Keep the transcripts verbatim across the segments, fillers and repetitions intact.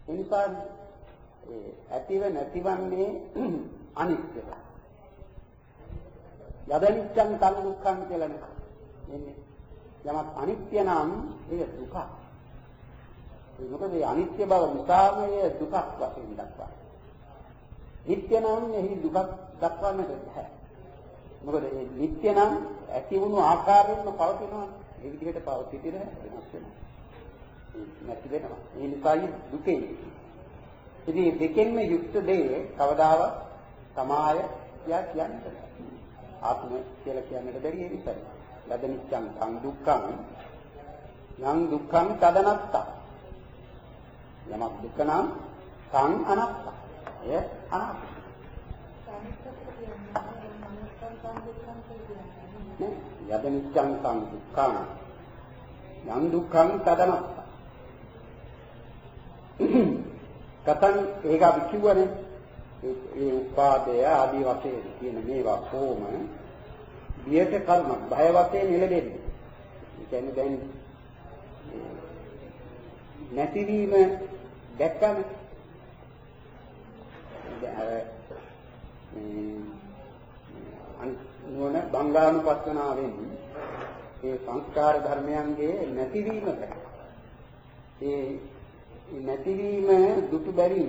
එනිසා ඒ ඇතිව නැතිවන්නේ අනිත්‍යයි. යදනිච්ඡං තං දුක්ඛං කියලා නේ. එන්නේ. යමක් අනිත්‍ය නම් ඒක දුකක්. ඒ මොකද මේ අනිත්‍ය බව නිසාම ඒ දුකක් වශයෙන් දක්වනවා. නිට්ටය නම් එහි දුකක් දක්වන්නට බැහැ. මොකද ඒ නිට්ටය නම් ඇති වුණු ආකාරයෙන්ම පවතිනවා. ඒ විදිහට පවතිතිර වෙනස් වෙනවා. නැති වෙනවා. ඒ නිසායි දුකේ. ඉතින් දෙකෙන්ම යුක්ත දේ කවදාවත් සමාය කියා කියන්නේ නැහැ. ආත්මය කියලා කියන්නට බැරි ඒ නිසායි. ලදනිච්ඡං සං දුක්ඛං යං දුක්ඛං තදනත්තා. යමක් දුක නම් සං අනත්තා. එය අනාත්මයි. යදනිච්ඡං සං දුක්ඛං යං දුක්ඛං තදනත්තා. කතං ඒක අපි කිව්වනේ ඒ උපාදය ආදී වශයෙන් කියන මේවා කොහොම බියට කර්මක් භය වශයෙන් එළදෙන්නේ. ඒ කියන්නේ දැන් නැතිවීම දැක්කම අනුන බංගානුපස්සනාවෙන් ඒ සංස්කාර ධර්මයන්ගේ නැතිවීම දැක්ක. ඒ නැතිවීම දුටු බැරි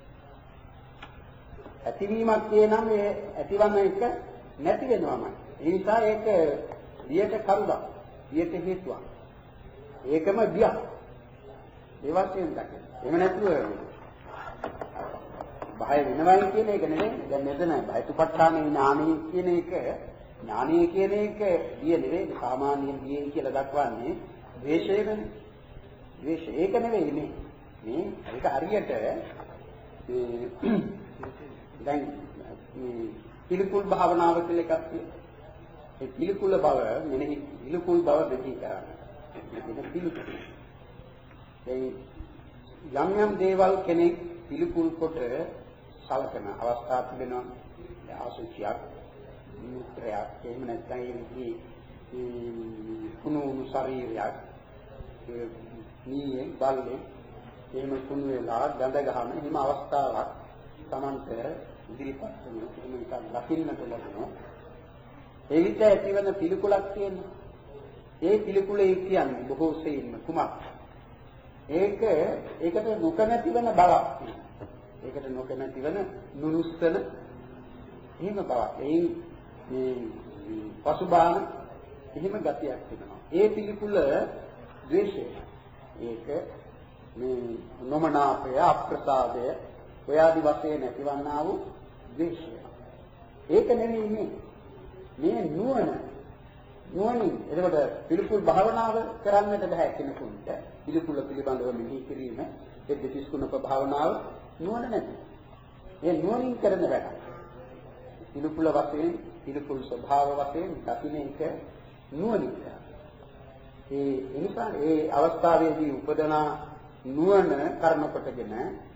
ඇතිවීමක් කියනම ඒ ඇතිවම එක නැති වෙනවමයි. ඒ නිසා ඒක බියට කරුණක්, බියට හේතුවක්. ඒකම බියක්. ඒ වශයෙන් දකින්න. එහෙම නැතුව බය වෙනවයි කියන එක නෙමෙයි. දැන් මෙතන බයතුපත්ඨානේ ඥානෙ කියන එක ඥානෙ කියන එක බිය නෙවෙයි. සාමාන්‍යයෙන් බිය කියලා දක්වන්නේ ද්වේෂයනේ. ද්වේෂ ඒක නෙවෙයි මේ. මේ ඒක හරියට දැන් මේ පිළිකුල් භාවනාව කියලා එකක් තියෙනවා. ඒ පිළිකුල බව මෙනෙහි පිළිකුල් බව මෙහි කරන්නේ. මේක පිළිකුල. ඒ යම් යම් දේවල් කෙනෙක් පිළිකුල් කොට සලකන අවස්ථා තිබෙනවා. ආසුචියක්, මුත්‍රායක්, එහෙම නැත්නම් ඒ විදිහේ කුණු ශරීරයක්, නීයේ බල්ලේ එහෙම කුණු වෙලා ගඳ ගහන එහෙම අවස්ථාවක් Tamante ඉදිරිපත් වෙන එහෙම එකක් දකින්නට ලැබෙනවා. ඒ විදිහට ඇතිවන පිළිකුලක් තියෙනවා. ඒ පිළිකුලේ කියන්නේ බොහෝ සෙයින්ම කුමක්? ඒක ඒකට නොකමැති වෙන බවක්. ඒකට නොකමැති වෙන නුරුස්සන එහෙම බවක්. ඒ මේ පසුබාන එහෙම ගතියක් තිබෙනවා. ඒ පිළිකුල ද්වේෂය. ඒක මේ නොමනාපය, අප්‍රසාදය ඔය ආදි වශයෙන් ඇතිවන්නා වූ ද්වේෂය. ඒක නෙවෙයි මේ. මේ නුවණ. නුවණින් එතකොට පිළිකුල් භාවනාව කරන්නට බෑ කෙනෙකුට. පිළිකුල පිළිබඳව මෙහි කිරීම, ඒ දෙතිස් කුණක භාවනාව නුවණ නැති. ඒ නුවණින් කරන වැඩ. පිළිකුල වශයෙන්, පිළිකුල් ස්වභාව වශයෙන් දකින්න එක නුවණින් කරනවා. ඒ එනිසා ඒ අවස්ථාවේදී උපදනා නුවණ කර්ම කොටගෙන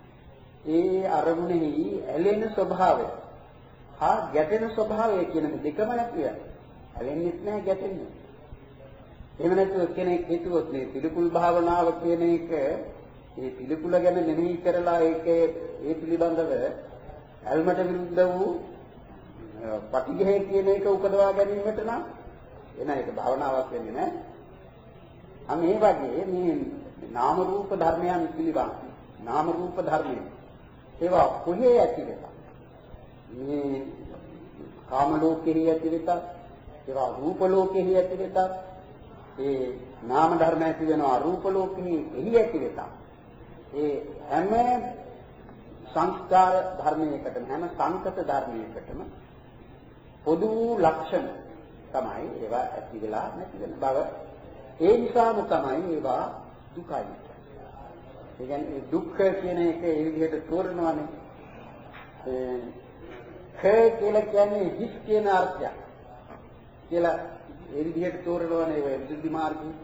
ඒ අරමුණෙහි ඇලෙන ස්වභාවය හා ගැටෙන ස්වභාවය කියන දෙකම නැතිව ඇලෙන්නෙත් නැහැ ගැටෙන්නේ. එහෙම නැත්නම් කෙනෙක් හිතුවොත් මේ පිළිකුල් භාවනාව කියන එක ඒ පිළිකුල ගැන මෙනෙහි කරලා ඒකේ ඒ පිළිබඳව ඇල්මට විරුද්ධ වූ පටිඝය කියන එක උපදවා ගැනීමට නම් එන එක භාවනාවක් වෙන්නේ නැහැ. අන්න ඒ වගේ මේ නාම රූප ධර්මයන් පිළිබඳ නාම රූප ධර්මයන් ඒවා කොහේ ඇති වෙතත් මේ කාම ලෝකෙහි ඇති වෙතත් ඒවා රූප ලෝකෙහි ඇති වෙතත් ඒ නාම ධර්ම ඇති වෙනවා රූප ලෝකෙහි එහි ඇති වෙතත් ඒ හැම සංස්කාර ධර්මයකටම හැම සංකත ධර්මයකටම පොදු ලක්ෂණ තමයි ඒවා ඇති වෙලා නැති වෙන බව. ඒ නිසාම තමයි ඒවා දුකයි. ඒ කියන්නේ දුක්ඛ කියන එක ඒ විදිහට තෝරනවානේ. ඒ ඛ කියලා කියන්නේ හිස් කියන අර්ථය. කියලා ඒ විදිහට තෝරනවානේ ඔය විසුද්ධි මාර්ගයේ.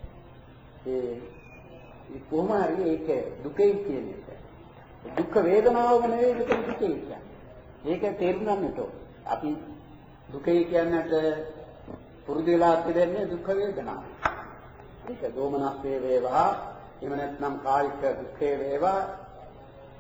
ඒ ඒ කොහොම හරි ඒක දුකයි කියන එක. දුක් වේදනාවම නෙවෙයි දුක දුකයි කියන්නේ. ඒක තේරුම් ගන්නට අපි දුකයි කියන්නට පුරුදු වෙලා තිබෙන්නේ දුක් වේදනාව. ඒක දෝමනස්සේ වේවා එහෙම නැත්නම් කායික දුක්ඛේ වේවා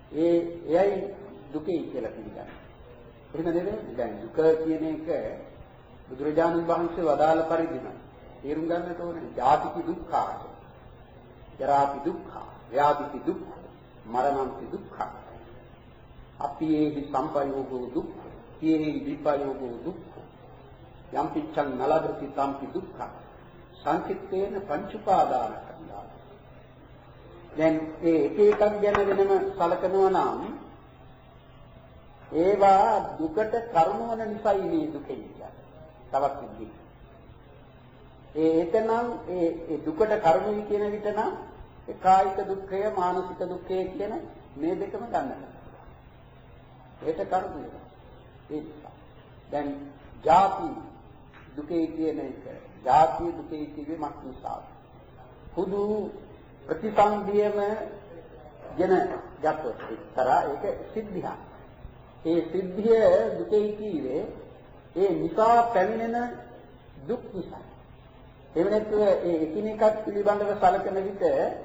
ඒ එයයි දුකයි කියලා පිළිගන්නේ. එහෙම නෙවෙයි. දැන් දුක කියන එක බුදුරජාණන් වහන්සේ වදාළ පරිදිම තේරුම් ගන්නට ඕනේ. ජාතිපි දුක්ඛා, ජරාපි දුක්ඛා, ව්‍යාධිපි දුක්ඛා, මරණම්පි දුක්ඛා. අප්පියේහි සම්පයෝගෝ දුක්ඛ, යේහි විපයෝගෝ දුක්ඛ. යම් පිච්ඡං නලදති සම්පි දුක්ඛ. සංකිට්ඨේන පංච උපාදාන කන්දා. දැන් මේ එක එකක් ගැන වෙනම සලකනවා නම් ඒවා දුකට කර්ම වන නිසායි මේ දුකේ කියන්නේ. තවත් විදිහට. ඒ එතනම් ඒ ඒ දුකට කර්මයි කියන විට නම් ඒ කායික දුක්ඛය, මානසික දුක්ඛය කියන මේ දෙකම ගන්නවා. ඒකට කර්මය. ඒ නිසා. දැන් ජාති දුකේ කියන එක, ජාති දුකේ කිව්වේ මක් නිසා? හුදු ප්‍රතිසන්දියම ගැන ගත්තොත් එක්තරා ඒක සිද්ධියක්. ඒ සිද්ධිය දුකේ කිව්වේ ඒ නිසා පැමිණෙන දුක් නිසා. එහෙම නැත්නම් ඒ එකිනෙකක් පිළිබඳව සැලකෙන විට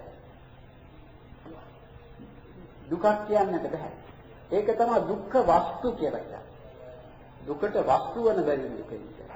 දුකක් කියන්නට බෑ. ඒක තමයි දුක්ඛ වස්තු කියලා කියන්නේ. දුකට වස්තු වෙන බැරි දුක කියන්නේ.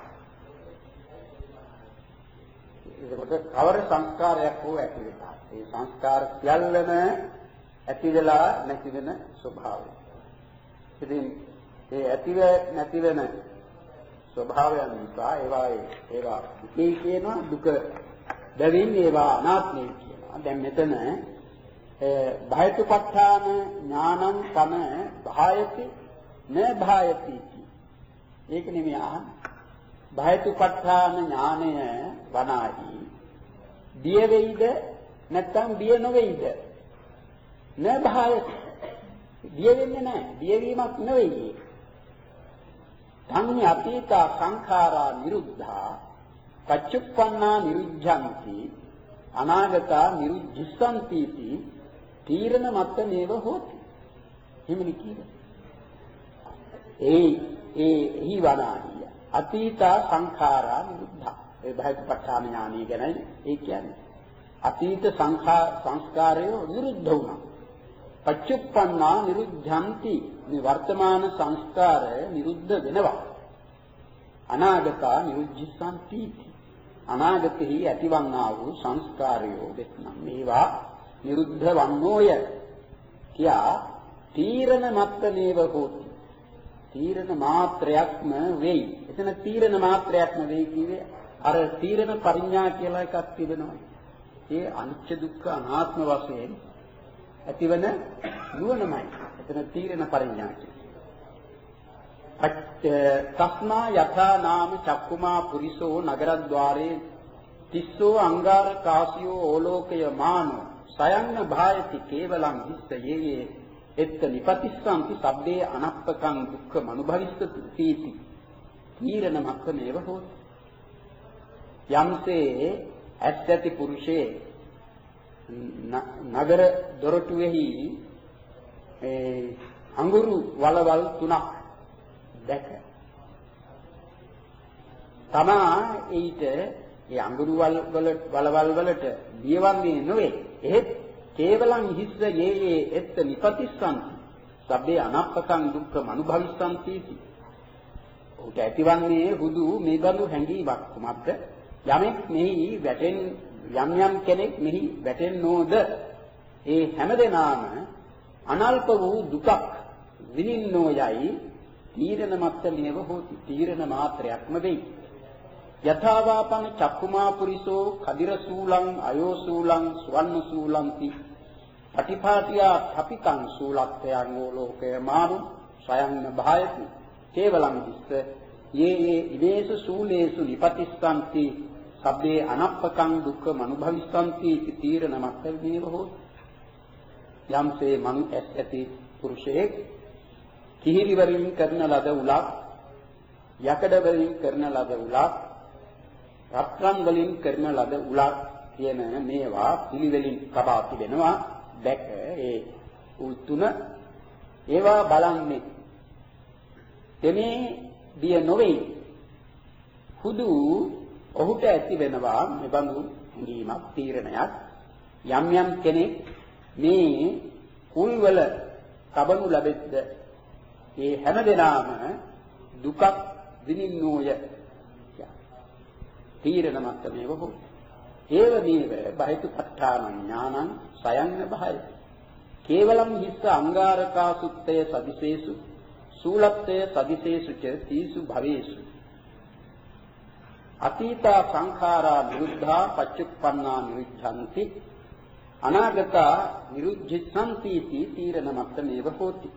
ඒකට කවර සංස්කාරයක් හෝ ඇති වෙනවා. ඒ සංස්කාර සියල්ලම ඇති වෙලා නැති වෙන ස්වභාවය. ඉතින් ඒ ඇතිව නැති වෙන ස්වභාවයන් නිසා ඒවා ඒවා දුකේ කියනවා, දුක බැවින් ඒවා අනාත්මයි කියනවා. දැන් මෙතන භයතුපත්ඨාන ඥානං තම භායති න භායති. ඒක නෙමෙයි අහන්නේ. භයතුපත්ඨාන ඥානය වනාහි බිය වෙයිද නැත්නම් බිය නොවේයිද? න භායති. බිය වෙන්නේ නැහැ. බිය වීමක් නෙවෙයි. තන්නේ අතීත සංඛාරා නිරුද්ධා පච්චුප්පන්නා නිරුද්ධಂತಿ අනාගතා නිරුද්ධිස්සಂತಿ තීරණ මත නේව හොති. හිමිනි කීවේ. ඒ ඒ හි වනාහිය අතීත සංඛාරා නිරුද්ධා. ඒ භයපට්ඨාන ඥානය ගැනයි ඒ කියන්නේ. අතීත සංඛා සංස්කාරය නිරුද්ධ වුණා. පච්චුප්පන්නා නිරුද්ධಂತಿ මේ වර්තමාන සංස්කාර නිරුද්ධ වෙනවා. අනාගතා නිරුද්ධිස්සಂತಿ අනාගතෙහි ඇතිවන්නා වූ සංස්කාරයෝ දෙත්නම් මේවා නිරුද්ධ වන්නෝය කියා තීරණ මත්තනේව හෝති. තීරණ මාත්‍රයක්ම වෙයි. එතන තීරණ මාත්‍රයක්ම වෙයි කියේ අර තීරණ පරිඥා කියලා එකක් තිබෙනවා. ඒ අනිත්‍ය දුක්ඛ අනාත්ම වශයෙන් ඇතිවන නුවණමයි. එතන තීරණ පරිඥා කියන්නේ. තස්මා යථා නාම චක්කුමා පුරිසෝ නගරද්්වාරේ තිස්සෝ අංගාර කාසියෝ ඕලෝකය මානෝ සයන්න භායති කේවලං හිස්සයේ එත්ත නිපතිස්සන්ති සබ්බේ අනප්පකං දුක්ඛ මනුභවිස්සති තීති. තීරණ මක්ඛමේව හෝති. යම්සේ ඇත්තති පුරුෂේ නගර දොරටුවේහි ඒ අඟුරු වලවල් තුනක් දැක තමා ඊට ඒ අඟුරු වලවල් වලට බියවන්නේ නොවේ. එහෙත් කේවලං හිස්ස යේයේ එත්ත නිපතිස්සන්ති සබ්බේ අනප්පකං දුක්ඛ මනුභවිස්සන්ති. ඔහුට ඇතිවන්නේ හුදු මේ බඳු හැඟීමක් කුමක්ද? යමෙක් මෙහි වැටෙන් යම් යම් කෙනෙක් මෙහි වැටෙන්නෝද ඒ හැමදෙනාම අනල්ප වූ දුකක් විඳින්නෝ යයි තීරණ මත්තමේව හෝති. තීරණ මාත්‍රයක්ම වෙයි. යථාවාපං චක්කුමා පුරිසෝ කදිර සූලං අයෝ සූලං සුවන්න සූලಂತಿ පටිපාටියා තපිකං සූලක්ඛයන් ඕලෝකය මානු සයන්න භායති කේවලං විස්ස යේ යේ ඉදේසු සූලේසු නිපතිස්සන්ති සබ්බේ අනප්පකං දුක්ඛ මනුභවිස්සන්ති තීරණ මත්තමේව හෝති. යම්සේ මනු ඇති පුරුෂයෙක් කිහිරි වලින් කරන ලද උලක්, යකඩ වලින් කරන ලද උලක්, රත්රන් වලින් කරන ලද උලක් කියන මේවා පිළිවෙලින් කබා තිබෙනවා. දැක ඒ උල් තුන ඒවා බලන්නේ තෙමේ බිය නොවේ. හුදු ඔහුට ඇති වෙනවා මෙබඳු හැඟීමක්, තීරණයක්. යම් යම් කෙනෙක් මේ කුල් වල තබනු ලැබෙද්ද ඒ හැමදෙනාම දුකක් විඳින්නෝය. තීරණ මත්තමේව හෝ ඒව මේව බහිතුපත්ඨාන ඥානං සයන්න බහය කේවලම් හිස්ස අංගාරකා සුත්තය සදිසේසු සූලත්තය සදිසේසු ච තීසු භවේසු අතීතා සංඛාරා නිරුද්ධා පච්චුප්පන්නා නිරුද්ධಂತಿ අනාගතා නිරුද්ධිස්සන්ති තීරණ මත්තමේව හෝති.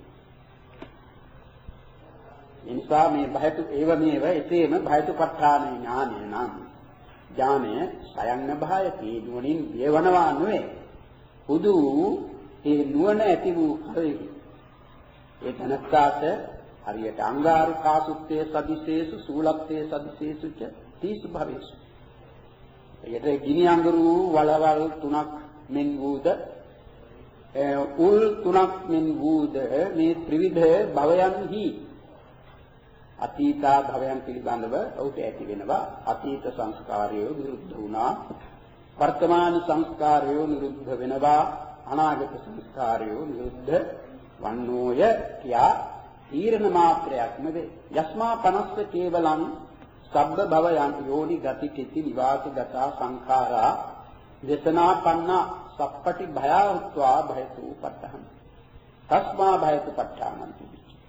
එනිසා මේ බහිතු ඒව මේව එසේම බහිතුපත්ඨාන ඥානය නම් ඥානය සයන්න භායති නුවණින් වේවනවා නෙවේ. හුදු ඒ නුවණ ඇති වූ කලෙහි ඒ තනස්සාට හරියට අංගාරිකා සුත්තේ සදිසේසු සූලත්තේ සදිසේසු ච තීසු භවේසු. ඒකට ගිනි අඟුරු වලවල් තුනක් මෙන් වූද උල් තුනක් මෙන් වූද මේ ත්‍රිවිධ භවයන්හි අතීතා භවයන් පිළිබඳව ඔහුට ඇති වෙනවා. අතීත සංස්කාරය නිරුද්ධ වුණා. වර්තමාන සංස්කාරය නිරුද්ධ වෙනවා. අනාගත සංස්කාරය නිරුද්ධ වන්නෝය කියා තීරණ මාත්‍රයක් නෙවේ. යස්මා පනස්ස කේවලං සබ්බ භවයන් යෝනි ගති කිති විවාස ගතා සංඛාරා දේශනා පන්න සප්පටි භයවත්වා භයතු පත්තහං තස්මා භයතු පට්ඨානන්ති.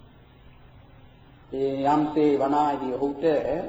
ඒ යම්සේ වනාදී ඔහුට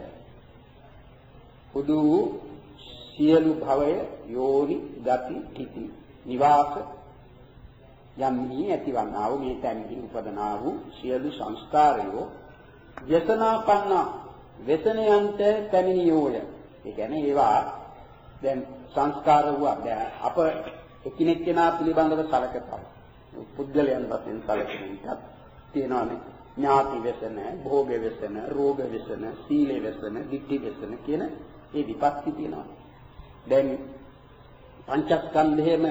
හුදු සියලු භවය යෝනි ගති කිති නිවාස යම්හි ඇතිවන්නා වූ මේ තැන්හි උපදනා වූ සියලු සංස්කාරයෝ ව්‍යසනාපන්න ව්‍යසනයන්ට පැමිණියෝය. ඒ කියන්නේ ඒවා දැන් සංස්කාර වූ දැන් අප එකිනෙක කෙනා පිළිබඳව සලකපා පුද්ගලයන් වශයෙන් සලකන විට තියෙනවානේ ඥාති ව්‍යසන, භෝග ව්‍යසන, රෝග ව්‍යසන, සීල ව්‍යසන, ditthi ව්‍යසන කියන මේ විපත්ති තියෙනවා. දැන් පංචස්කන්ධයේම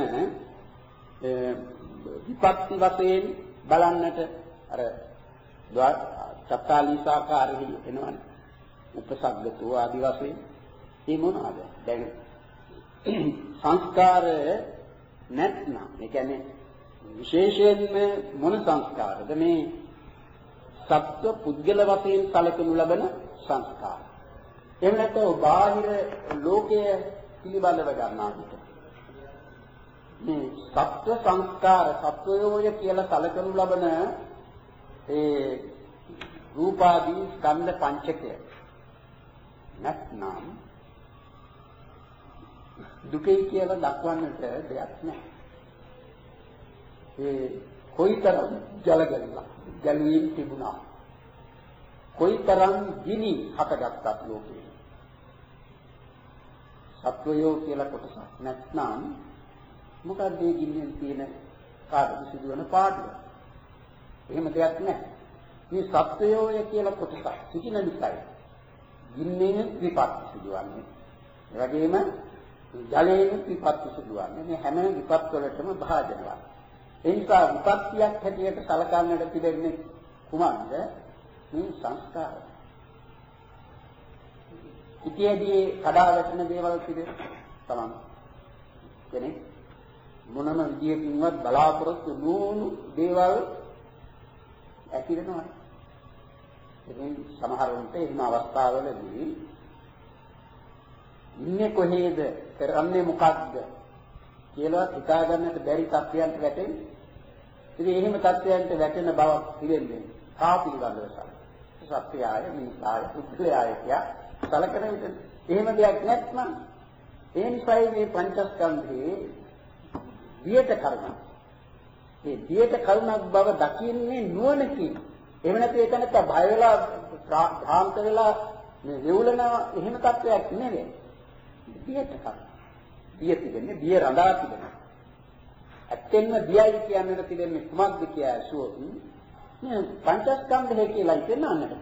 විපත්ති වශයෙන් බලන්නට අර චත්තාලීසාකාරෙහි එනවනේ. උපසග්ගතෝ ආදි වශයෙන් මේ මොනවාද? දැන් සංස්කාර නැත්නම් ඒ කියන්නේ විශේෂයෙන්ම මොන සංස්කාරද මේ සත්ව පුද්ගල වශයෙන් සැලකනු ලබන සංස්කාර. එහෙම නැත්නම් බාහිර ලෝකයේ පිළිබඳව ගන්නා විට මේ සත්ව සංස්කාර සත්වයෝය කියලා සැලකනු ලබන ඒ රූපාදී ස්කන්ධ පංචකය නැත්නම් දුකයි කියලා දක්වන්නට දෙයක් නැහැ. ඒ කොයිතරම් ජලගල්ලා ජලයෙන් තිබුණා. කොයිතරම් ගිනි හටගත්තත් ලෝකේ. සත්වයෝ කියලා කොටසක් නැත්නම් මොකද මේ ගින්නෙන් තියෙන කාර්ය සිදුවන පාඩුව. එහෙම දෙයක් නැහැ. මේ සත්වයෝය කියලා කොටසක් සිටින නිසායි ගින්නෙන් විපත්ති සිදුවන්නේ. ඒ වගේම ජලයෙන් විපත්ති සිදුවන්නේ. මේ හැම විපත් වලටම භාජනවත්. ඒ නිසා විපත්තියක් හැටියට සලකන්නට පිළිෙන්නේ කුමක්ද? මේ සංස්කාර. ඉතියේදී කඩා වැටෙන දේවල් පිළිද තමයි. කෙනෙක් මොනම විදියකින්වත් බලාපොරොත්තු නොවුණු දේවල් ඇති වෙනවා. ඉතින් සමහරවිට එහෙම අවස්ථාවලදී ඉන්නේ කොහේද කරන්නේ මොකක්ද කියලා හිතා ගන්නට බැරි තත්ත්වයන්ට වැටෙන්නේ. ඉතින් එහෙම තත්ත්වයන්ට වැටෙන බව පිළිෙන්නේ කා පිළිබඳව සත්‍යය, මිනිසාය, පුද්ගලයාය කියා සලකන විට එහෙම දෙයක් නැත්නම් ඒ නිසායි මේ පංචස්කන්ධේ දියට කරුණක්. මේ දියට කරුණක් බව දකින්නේ නුවණකින්. එහෙම නැත්නම් ඒක නැත්නම් බය වෙලා භ්‍රාන්ත වෙලා මේ වෙවුලනවා එහෙම තත්ත්වයක් නෙවෙයි. දියට කරුණ. දිය තිබෙන්නේ දිය රඳා තිබෙනවා. ඇත්තෙන්ම දියයි කියන්නට තිබෙන්නේ කුමක්ද කියලා ඇසුවොත් මේ පංචස්කන්ධය කියලා හිතන්නට.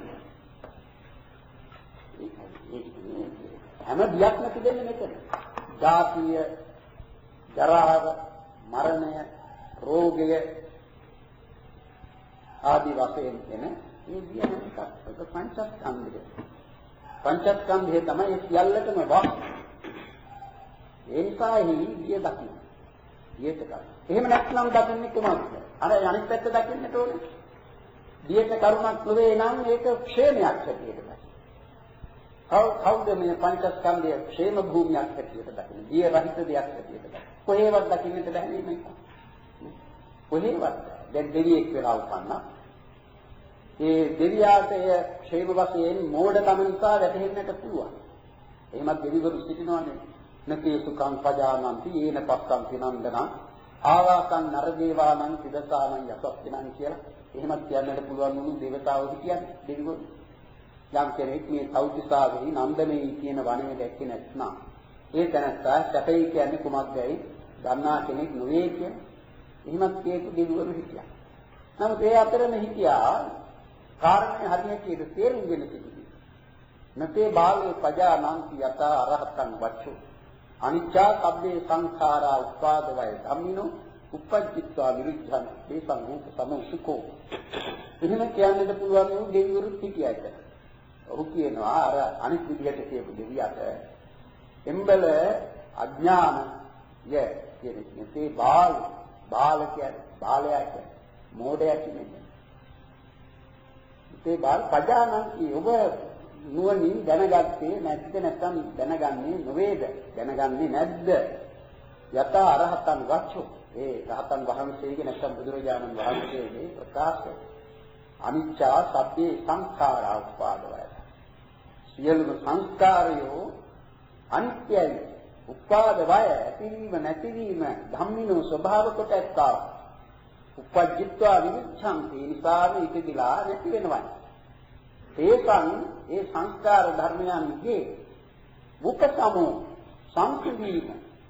හැම දියක්ම තිබෙන්නේ මෙතන. ජාතිය, ජරාව, මරණය, රෝගය ආදී වශයෙන් එන මේ දියනක පංචස්කන්ධය. පංචස්කන්ධය තමයි සියල්ලටම වාස්. ඒ නිසායි දිය දකින්න. දියට ගන්න. එහෙම නැත්නම් දකින්නේ කොහොමද? අර අනිත් පැත්ත දකින්නට ඕනේ. දියට කරුණක් නොවේ නම් ඒක ക്ഷേමයක් හැටියට දකින්න. කව් කවුද මේ පංචස්කන්ධය ക്ഷേම භූමියක් හැටියට දකින්නේ? දිය රහිත දෙයක් හැටියට දකින්න. කොහේවත් දකින්නට බැහැ මේක. කොහේවත් දැන් දෙවියෙක් වෙලා උපන්නා. ඒ දෙවියාට එය ക്ഷേම වශයෙන් මෝඩකම නිසා වැටහෙන්නට පුළුවන්. එහෙමත් දෙවිවරු සිටිනවානේ. නකේ සුඛං පජානන්ති යේන පස්සං පිනන්දනං ආවාසං නරදේවානං සිදසානං යසස්තිනං කියලා. එහෙමත් කියන්නට පුළුවන් වුණු දේවතාවෝ කියන්නේ දෙවිවරු. යම් කෙනෙක් මේ සෞතිසාවෙහි නන්දමේ කියන වනයේ දැක්කේ නැත්නම් ඒ තැනත්තා සැපයි කියන්නේ කුමක්දයි දන්නා කෙනෙක් නොවේ කියන්නේ. එහෙමත් කියපු දෙවිවරු හිටියා. නමුත් ඒ අතරම හිටියා කාරණේ හරියට තේරුම් ගෙන සිටිනවා. නතේ බාලේ පජානන්ති යත අරහතං වච්චෝ අනිච්චා සබ්බේ සංඛාරා උපාදවය ධම්මිනෝ උපජ්ජිත්වා විරුද්ධං ඒ සංඝ සමුසුකෝ. එහෙම කියන්නට පුළුවන් වූ දෙවිවරු හිටියයිද? ඔහු කියනවා අර අනිත් විදිහට කියපු දෙවියට එම්බල අඥාන ය කියන්නේ තේ බාල බාල කියන්නේ බාලයා කියන්නේ මෝඩයා කියන්නේ. තේ බාල පජානන්ති ඔබ නුවණින් දැනගත්තේ නැද්ද නැත්නම් දැනගන්නේ නොවේද? දැනගන්නේ නැද්ද? යත අරහතන් වච්චෝ ඒ රහතන් වහන්සේගේ නැත්නම් බුදුරජාණන් වහන්සේගේ ප්‍රකාශය අනිච්චා සබ්බේ සංඛාරා උපාදවය. සියලුම සංස්කාරයෝ අනිත්‍යයි. උපාදවය ඇතිවීම නැතිවීම ධම්මිනෝ ස්වභාව කොට ඇත්තා. උපජ්ජිත්වා විමුක්ඛං ඒ නිසාම ඉතිදිලා නැති වෙනවා. ඒකන් ඒ සංස්කාර ධර්මයන්ගේ උපසමෝ සංසිඳීම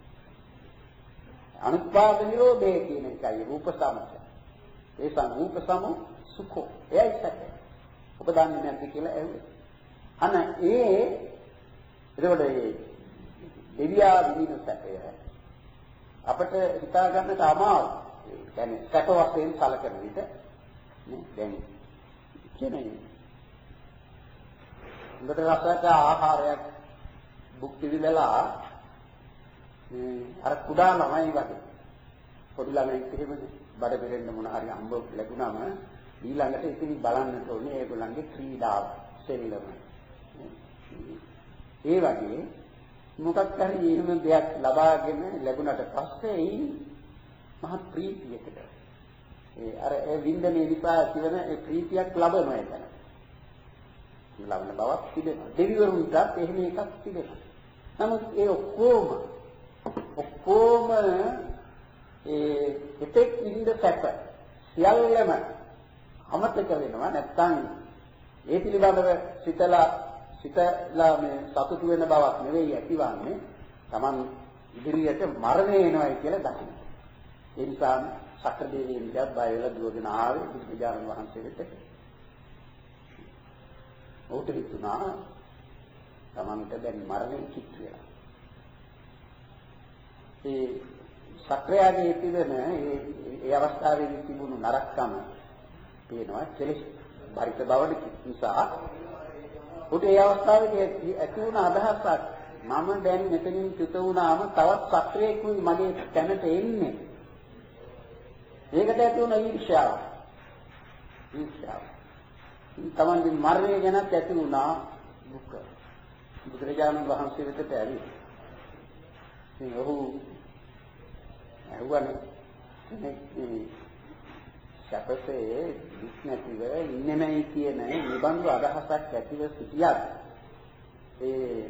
අනුත්පාද නිරෝධය කියන එකයි රූප සමය. ඒ සංරූප සම සුඛෝ. එයයි සැප. ඔබ දන්නේ නැද්ද කියලා ඇහුවේ. අන ඒ එතකොට ඒ දෙවියා විඳින සැපය අපිට හිතා ගන්නට අමාරුයි. ඒ කියන්නේ සැප වශයෙන් සැලකෙන විට නේ දැන් කියන්නේ උඹට රසක ආහාරයක් භුක්ති විඳලා අර කුඩා ළමයි වගේ පොඩි ළමයි කිරිමද බඩ පෙරෙන්න මොන හරි අම්බ ලැබුණාම ඊළඟට ඉතින් බලන්නට ඕනේ ඒගොල්ලන්ගේ ක්‍රීඩාව සෙල්ලම. ඒ වගේ මොකක් හරි එහෙම දෙයක් ලබාගෙන ලැබුණට පස්සේ ඒ මහ ප්‍රීතියකට ඒ අර ඒ වින්දනයේ නිසා ඇතිවන ඒ ප්‍රීතියක් ලබනවා එතන. ලබන බවක් තිබෙනවා. දෙවිවරුන්ටත් එහෙම එකක් තිබෙනවා. නමුත් ඒ ඔක්කොම ඔක්කොම ඒ එතෙක් ඉඳ සැප සියල්ලම අමතක වෙනවා නැත්නම් ඒ පිළිබඳව සිතලා සිතලා මේ සතුටු වෙන බවක් නෙවෙයි ඇතිවන්නේ Taman ඉදිරියට මරණය එනවායි කියලා දකින්න. ඒ නිසා සක්‍ර දෙවියන්ට බය වෙලා දුවගෙන ආවේ බුදුරජාණන් වහන්සේ වෙත. ඔහුට හිතුණා Tamanට දැන් මරණය කිත් වෙලා. ඒ සක්‍රයාගේ තිබෙන ඒ ඒ අවස්ථාවේදී තිබුණු නරකකම පේනවා කෙලෙස් බරිත බවට නිසා උට ඒ අවස්ථාවේදී ඇති වුණ අදහසක් මම දැන් මෙතනින් චුත වුණාම තවත් සක්‍රයෙකුයි මගේ තැනට එන්නේ. ඒකට ඇති වුණ ඊර්ෂ්‍යාව. ඊර්ෂ්‍යාව. තමන්ගේ මරණය ගැන ඇති වුණා දුක. බුදුරජාණන් වහන්සේ වෙතට ඇවිත් ඉතින් ඔහු ඇහුවනේ කෙනෙක් සැපසේ දුක් නැතිව ඉන්නේ නැයි කියන නිබඳු අදහසක් ඇතිව සිටියත් ඒ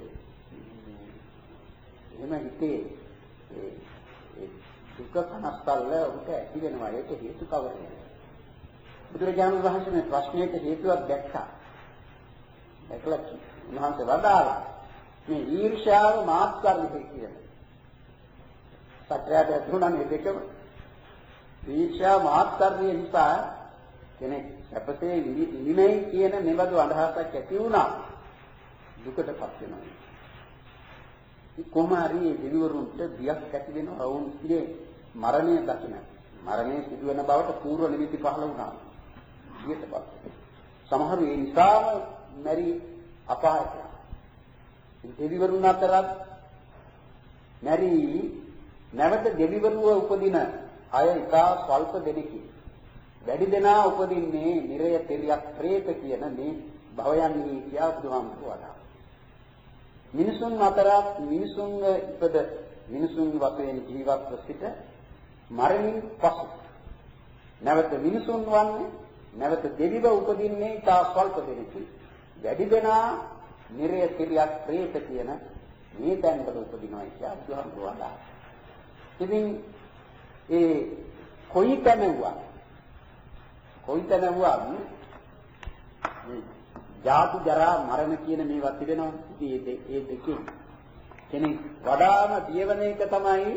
එම හිතේ ඒ දුක කනස්සල්ල ඔහුට ඇති වෙනවා. ඒක හේතු කවරද? බුදුරජාණන් වහන්සේ මේ ප්‍රශ්නයට හේතුවක් දැක්කා. ඒකල උන්වහන්සේ වදාළා මේ ඊර්ෂ්‍යාව මාත් කරන්නේ කියලා. සත්‍යයට ඇතුළම මේ දෙකම ඊර්ෂ්‍යා මාත්කර්ණිය නිසා කෙනෙක් අපතේ නිමෙයි කියන මෙබඳු අදහසක් ඇති වුණා දුකටපත් වෙනවා. මේ කොමාරී දෙවිවරුන්ට බියක් ඇති වෙනවා වුන්ගේ මරණය දකින්න. මරණය සිදුවන බවට పూర్ව නිමිති පහළ වුණා. ඊටපත් සමහරු ඒ නිසාම මැරි අපායට. දෙවිවරුන් අතරත් මැරි නැවත දෙවිවරුව උපදින අය ඉතා ස්වල්ප දෙනෙකි. වැඩි දෙනා උපදින්නේ නිරය තෙලියක් ප්‍රේත කියන මේ භවයන්හි කියා බුදුහාමුදුරුවෝ වදාළා. මිනිසුන් අතරත් මිනිසුන්ව ඉපද මිනිසුන් වශයෙන් ජීවත්ව සිට මරණින් පසු නැවත මිනිසුන් වන්නේ නැවත දෙවිව උපදින්නේ ඉතා ස්වල්ප දෙනෙකි. වැඩි දෙනා නිරය තෙලියක් ප්‍රේත කියන මේ තැන්වල උපදිනවා කියලා බුදුහාමුදුරුවෝ වදාළා. ඉතින් ඒ කොයි තැනවත් කොයි තැනවත් මේ ජාති ජරා මරණ කියන මේවා තිබෙනවා. ඉතින් ඒ දෙකෙන් කෙනෙක් වඩාම පියවන එක තමයි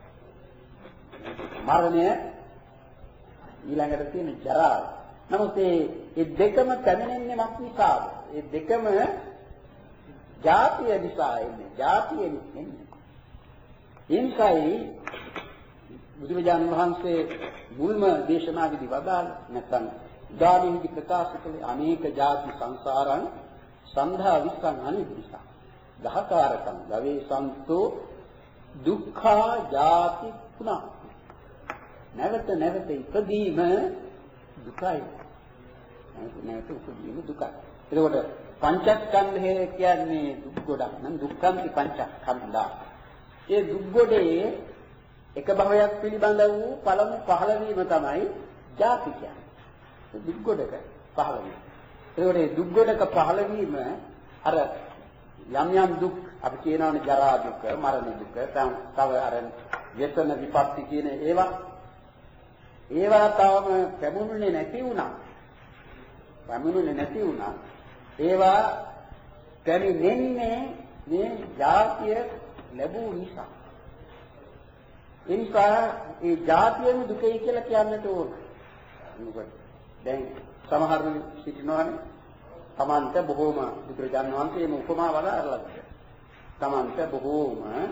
මරණය, ඊළඟට තියෙන ජරාව. නමුත් මේ දෙකම පැමිණෙන්නේ මක් නිසාද? මේ දෙකම ජාතිය නිසා එන්නේ. ජාතියෙන් එන්නේ. එනිසායි බුදුරජාණන් වහන්සේ මුල්ම දේශනාවේදී වදාළ නැත්නම් උදානීති ප්‍රකාශ කළේ අනේක ජාති සංසාරං සන්ධා විස්සං අනිද්දිසා දහකාරකං ගවේ සන්තෝ දුක්ඛා ජාති පුනා. නැවත නැවත ඉපදීම දුකයි. නැවත නැවත ඉපදීම දුකයි. එතකොට පංචස්කන්ධය කියන්නේ දුක් ගොඩක් නම් දුක්ඛන්ති පංචස්කන්ධා. ඒ දුක් ගොඩේ එක භවයක් පිළිබඳ වූ පළමු පහළ වීම තමයි ජාති කියන්නේ. දුක් ගොඩක පහළ වීම. ඒකට මේ දුක් ගොඩක පහළ වීම අර යම් යම් දුක් අපි කියනවානේ ජරා දුක, මරණ දුක, තව අර ව්‍යසන විපත්ති කියන ඒවා ඒවා තවම පැමුණුනේ නැති වුණා. පැමුණුනේ නැති වුණා. ඒවා පැමිණෙන්නේ මේ ජාතිය ලැබුව නිසා. ඒ නිසා ඒ ජාතියම දුකයි කියලා කියන්නට ඕන. මොකද දැන් සමහර සිටිනවානේ තමන්ට බොහෝම බුදුරජාණන් වහන්සේ මේ උපමා වදාරලා තියෙනවා. තමන්ට බොහෝම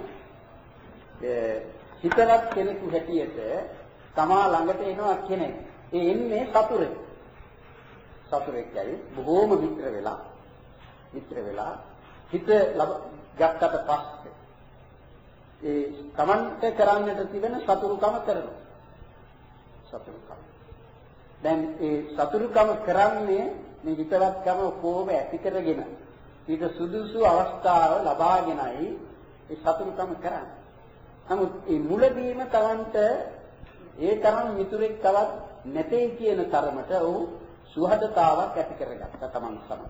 හිතවත් කෙනෙකු හැටියට තමා ළඟට එනවා කෙනෙක්. ඒ එන්නේ සතුරෙක්. සතුරෙක්යි බොහෝම මිත්‍ර වෙලා මිත්‍ර වෙලා හිත ගත්තට පස්සේ ඒ තමන්ට කරන්නට තිබෙන සතුරුකම කරනවා. සතුරුකම. දැන් ඒ සතුරුකම කරන්නේ මේ හිතවත්කම කොහොම ඇති කරගෙන ඊට සුදුසු අවස්ථාව ලබාගෙනයි ඒ සතුරුකම කරන්නේ. නමුත් මේ මුලදීම තමන්ට ඒ තරම් මිතුරෙක් තවත් නැtei කියන තරමට ඔහු සුහදතාවක් ඇති කරගත්තා තමන් සමග.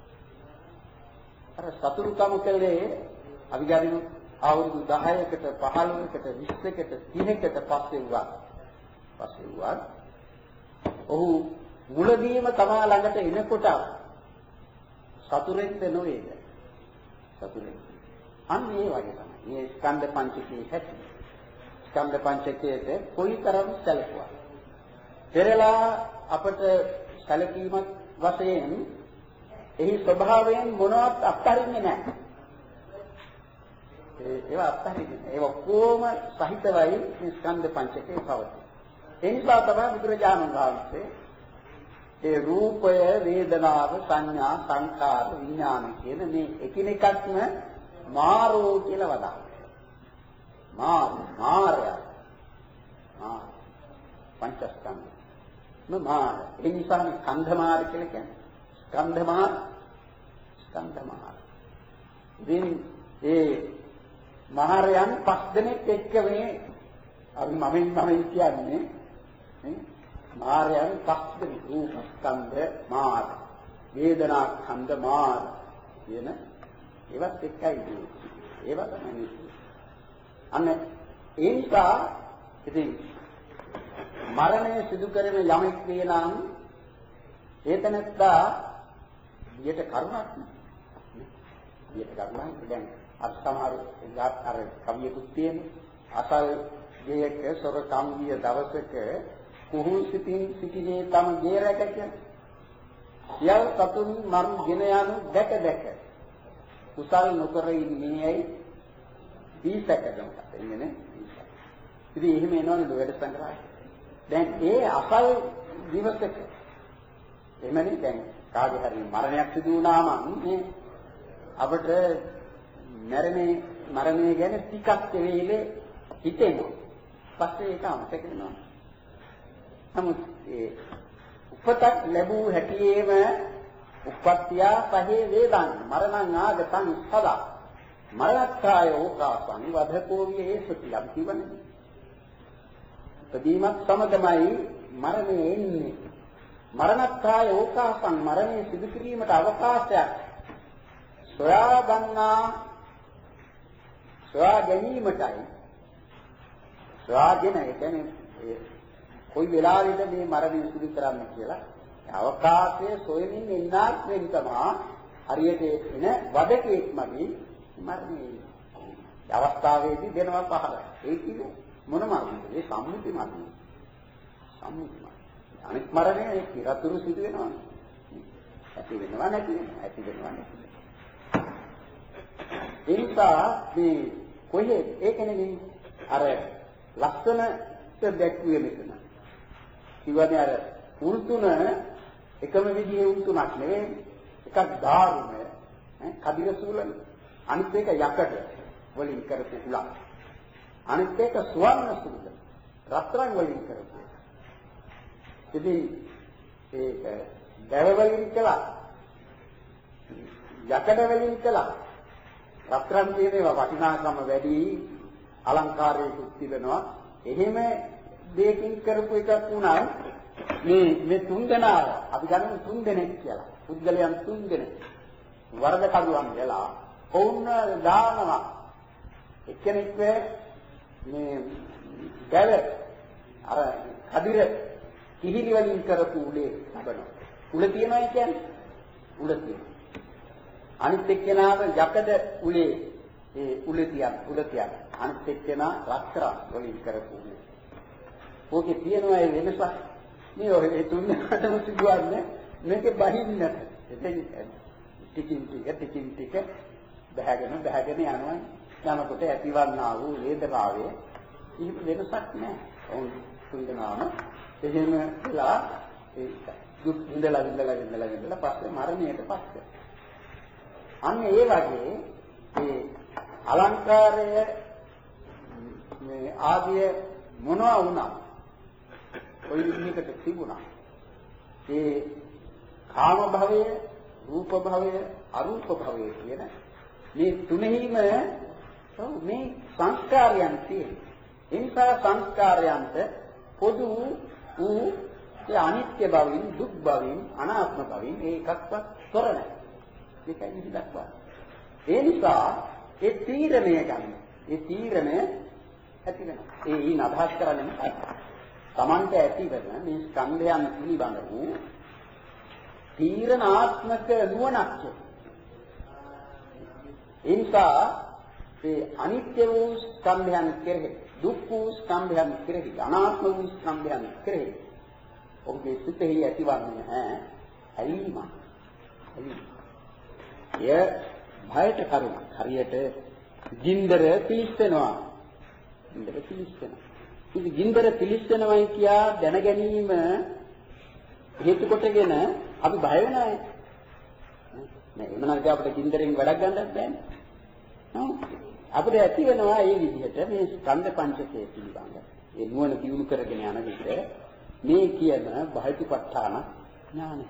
අර සතුරුකම කළේ අවිගාරිනු අවුරුදු දහයකට පහළොවකට විස්සකට තිහකට පස්සේ වුණා. පස්සේ වුණා. ඔහු මුලදීම තමා ළඟට එනකොට සතුරෙක්ද නොවේද? සතුරෙක්. අන්න ඒ වගේ තමයි. මේ ස්කන්ධ පංචකයේ හැටි. ස්කන්ධ පංචකයේද කොයිතරම් සැලකුවා. පෙරලා අපට සැලකීමක් වශයෙන් එහි ස්වභාවයෙන් මොනවත් අත්හරින්නේ නැහැ. ඒ ඒවා අත්හරින්නේ. ඒවා කොහොම සහිතවයි මේ ස්කන්ධ පංචකයේ පවතින. ඒ නිසා තමයි බුදුරජාණන් වහන්සේ ඒ රූපය, වේදනාව, සංඥා, සංකාර, විඥාන කියන මේ එකිනෙකක්ම මාරෝ කියලා වදාළා. මාර, මාරය. මාර. පංචස්කන්ධ. මාර. ඒ නිසා මේ ස්කන්ධ මාර කියලා කියන්නේ. ස්කන්ධ මාර. ස්කන්ධ මාර. ඉතින් ඒ මහරයන් පස් දෙනෙක් එක්ක මේ අපි මමින් මමින් කියන්නේ නේ මාරයන් පස් දෙනෙක් රූප ස්කන්ධ මාර වේදනා ස්කන්ධ මාර කියන ඒවත් එක්කයි ඒවා තමයි අන්න ඒ නිසා ඉතින් මරණය සිදු කරන යමෙක් වේනම් ඒතනත්තා ඊට කරුණක් නේ ඊට කරුණක් දැන් අර සමහර ගාත් අර කවියකුත් තියෙන අසල් ගේයක සොරකම් ගිය දවසක කුහු සිටින් සිටිනේ තම ගේ රැක කියන යල් සතුන් මර් ගෙන යන දැක දැක කුසල් නොකර ඉන්නේයි දීසකදම ඉන්නේ ඉතින් එහෙම එනවනේ වැඩ සංග්‍රහය දැන් ඒ අසල් දිවසක එහෙමනේ දැන් කාගේ හරි මරණයක් සිදු වුණාම මේ අපිට මරණේ මරණය ගැන ටිකක් වෙලෙ හිතෙනවා. පස්සේ ඒක අමතක වෙනවා. නමුත් ඒ උපතක් ලැබූ හැටියේම උපත්ත්‍ය පහේ වේදන් මරණං ආගතං සදා මරණත්‍රාය ඕකාසං වධකෝ වේසති අභිවන්නේ. ප්‍රදීමත් සමගමයි මරණය එන්නේ. මරණත්‍රාය ඕකාසං මරණය සිදු කිරීමට අවකාශයක් සොයා ගන්නා සොයා ගැනීමටයි සොයාගෙන ඒ කියන්නේ කොයි වෙලාවෙද මේ මරණය සිදු කරන්න කියලා අවකාශයේ සොයමින් ඉන්නාක් වෙන තමයි හරියට එන වදකෙක් මගින් මරණය. ඒ අවස්ථාවේදී දෙනවා පහල. ඒ කියන්නේ මොන මරණයද? ඒ සම්මුති මරණය. සම්මුති මරණය. අනිත් මරණය ඒ කිරතුරු සිදු වෙනවා. ඇති වෙනවා නැති වෙනවා. ඇති වෙනවා නැති වෙනවා. ඒ නිසා මේ කොහේ ඒකනේ අර ලස්සනට දැක්ුවේ මෙතන. කිව්වනේ අර උල්තුන එකම විදිහේ උල්තුනක් නෙවෙයි. එකක් ධාරුම ඈ කදිර සූලන. අනිත් එක යකඩ වලින් කරපු උලක්. අනිත් එක ස්වර්ණ සූල. රත්තරන් වලින් කරපු. ඉතින් ඒක දැව වලින් කළා. යකඩ වලින් කළා. රත්තරන් කියන ඒවා වටිනාකම වැඩි අලංකාරයකුත් තිබෙනවා. එහෙම දෙයකින් කරපු එකක් වුණා මේ මේ තුන් දෙනා අපි ගන්න තුන් දෙනෙක් කියලා. පුද්ගලයන් තුන් දෙනෙක්. වරද කඩුවන් වෙලා ඔවුන් දානවා. එක්කෙනෙක් මේ දැව අර කදිර කිහිලි වලින් කරපු උලේ ලබනවා. උල තියනවා කියන්නේ උල තියෙනවා. අනිත් එක්කෙනාව යකඩ උලේ ඒ උල තියන උල තියන අනිත් එක්කෙනා රත්තරන් වලින් කරපු උලේ. ඕකේ තියෙනවා ඒ වෙනස. මේ ඔය ඒ තුන්දෙනාටම සිදුවන්නේ මේකේ බහින්නට. එතෙන් ටිකින් ටික ටිකින් ටික බහගෙන බහගෙන යනවා. යනකොට ඇතිවන්නා වූ වේදනාවේ කිසිම වෙනසක් නැහැ. ඔවුන් තුන්දෙනාම එහෙම වෙලා ඒ දුක් විඳලා විඳලා විඳලා විඳලා පස්සේ මරණයට පස්සේ. අන්න ඒ වගේ ඒ අලංකාරය මේ ආදිය මොනවා වුණා ඔය විදිහකට තිබුණා. ඒ කාම භවය, රූප භවය, අරූප භවය කියන මේ තුනෙහිම මේ සංස්කාරයන් තියෙනවා. ඒ නිසා සංස්කාරයන්ට පොදු වූ ඒ අනිත්‍ය බවින්, දුක් බවින්, අනාත්ම බවින් ඒකක්වත් තොර නැහැ. ඒකයි ඉති දක්වන්නේ. ඒ නිසා ඒ තීරණය ගන්න. ඒ තීරණය ඇති වෙනවා. ඒ ඊන අදහස් කරන්නේ මොකක්ද? Tamante ඇතිවෙන මේ ස්කන්ධයන් පිළිබඳ වූ තීරණාත්මක නුවණක්. ඒ නිසා ඒ අනිත්‍ය වූ ස්කන්ධයන් කෙරෙහි, දුක් වූ ස්කන්ධයන් කෙරෙහි, අනාත්ම වූ ස්කන්ධයන් කෙරෙහි ඔබේ සිතෙහි ඇතිවන්නේ නැහැ ඇලීමක්. ඇලීම. එය භයට කරුණක්. හරියට ගින්දර පිලිස්සෙනවා. ගින්දර පිලිස්සෙනවා. ඉතින් ගින්දර පිලිස්සෙනවයි කියා දැන ගැනීම හේතු කොටගෙන අපි බය වෙනවා. නෑ එහෙම නැත්නම් අපිට ගින්දරෙන් වැඩක් ගන්නත් බෑනේ. අපිට ඇති වෙනවා මේ විදිහට මේ ස්කන්ධ පංචකය පිළිබඳ ඒ නුවණ දියුණු කරගෙන යන විට මේ කියන බහිතපත්ඨාන ඥානය.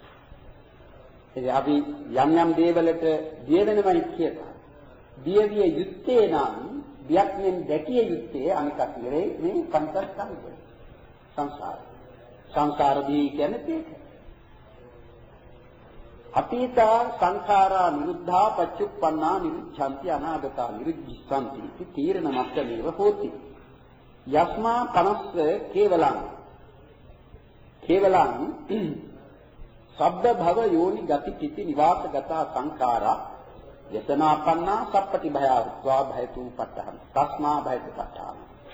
ඒ අපි යම් යම් දේවලට දිය වෙනවයි කියනවා. දියවිය යුත්තේ නම් දියක්ෙන් දැකිය යුත්තේ අනිකක් නෙවෙයි මේ පංචස්කන්ධය. සංසාර. සංසාරදී කියන්නේ ඒක. අතීත සංඛාරා නිරුද්ධා පච්චුප්පන්නා නිරුද්ධಂತಿ අනාගතා නිරුද්ධිස්සಂತಿ इति තීරණ මත්තමේව හෝති. යස්මා පනස්ස කේවලං කේවලං සබ්බ භව යෝනි ගති චිති නිවාසගතා සංඛාරා යතනාපන්නා සප්පටි භයත්වා භයතු පත්තහං තස්මා භයතු පත්තහං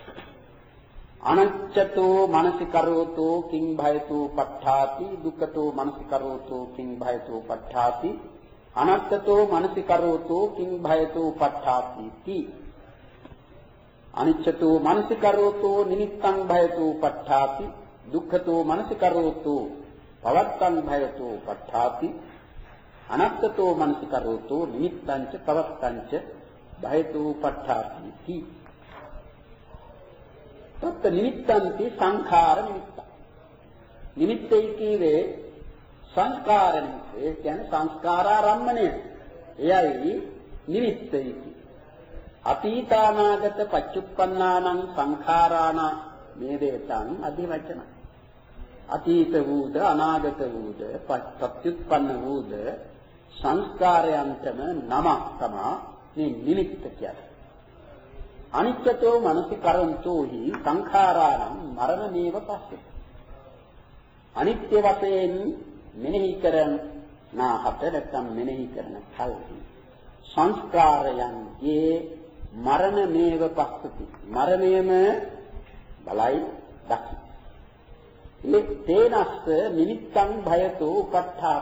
අනච්චතෝ මනසිකරෝතෝ කිං භයතු පට්ඨාති දුක්ඛතෝ මනසිකරෝතෝ කිං භයතු පට්ඨාති අනත්තතෝ මනසිකරෝතෝ කිං භයතු පට්ඨාති ති අනිච්චතෝ මනසිකරෝතෝ නිමිත්තං භයතු පට්ඨාති දුක්ඛතෝ මනසිකරෝතෝ පවත්තං භයතු පට්ඨාති අනත්තතෝ මනසිකරෝතෝ නිමිත්තං ච පවත්තං ච භයතු පට්ඨාති ති තත් නිමිත්තන්ති සංඛාර නිමිත්ත. නිමිත්තයි කීවේ සංස්කාර නිමිත්ත. ඒ කියන්නේ සංස්කාරාරම්මණය. එයයි නිමිත්තයි. අතීතානාගත පච්චුප්පන්නානං සංඛාරාණ මේ දේතං අධිවචන. අතීත වූද අනාගත වූද පච්චුප්පන්න වූද සංස්කාරයන්ටම නමක් තමයි මේ නිමිත්ත කියන්නේ. අනිත්‍යතෝ මනසිකරන්තෝ හි සංඛාරාණං මරණමේව පස්සේ. අනිත්‍ය වශයෙන් මෙනෙහි කරන නාහත නැත්නම් මෙනෙහි කරන කල්හි සංස්කාරයන්ගේ මරණමේව පස්සති. මරණයම බලයි දකි. මේ තේනස්ස නිමිත්තං භයතෝ උපට්ඨා.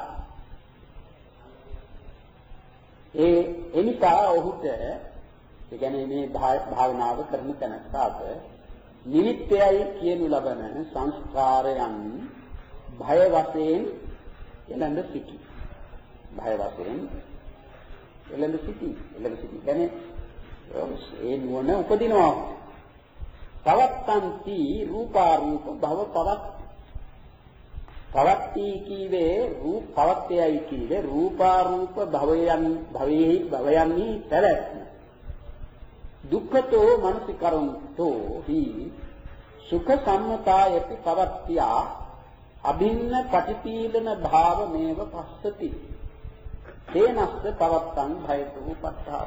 ඒ එනිසා ඔහුට ඒ කියන්නේ මේ භාවනාව කරන තැනට නිමිත්තයයි කියනු ලබන සංස්කාරයන් භය වශයෙන් එළඹ සිටි. භය වශයෙන් එළඹ සිටි. එළඹ සිටි. කියන්නේ ඒ නුවණ උපදිනවා. පවත්තන්ති රූපාරූප භව පවත්. පවත්ති කීවේ රූප පවත්තයයි කීවේ රූපාරූප භවයන් භවෙහි භවයන්හි පැවැත්ම. දුක්ඛතෝ මනසිකරන්තෝ හි සුඛ සම්මතායති පවත්තියා අභින්න පටිපීලන භාවමේව පස්සති. තේනස්ස පවත්තං භයතෝ උපට්ඨා.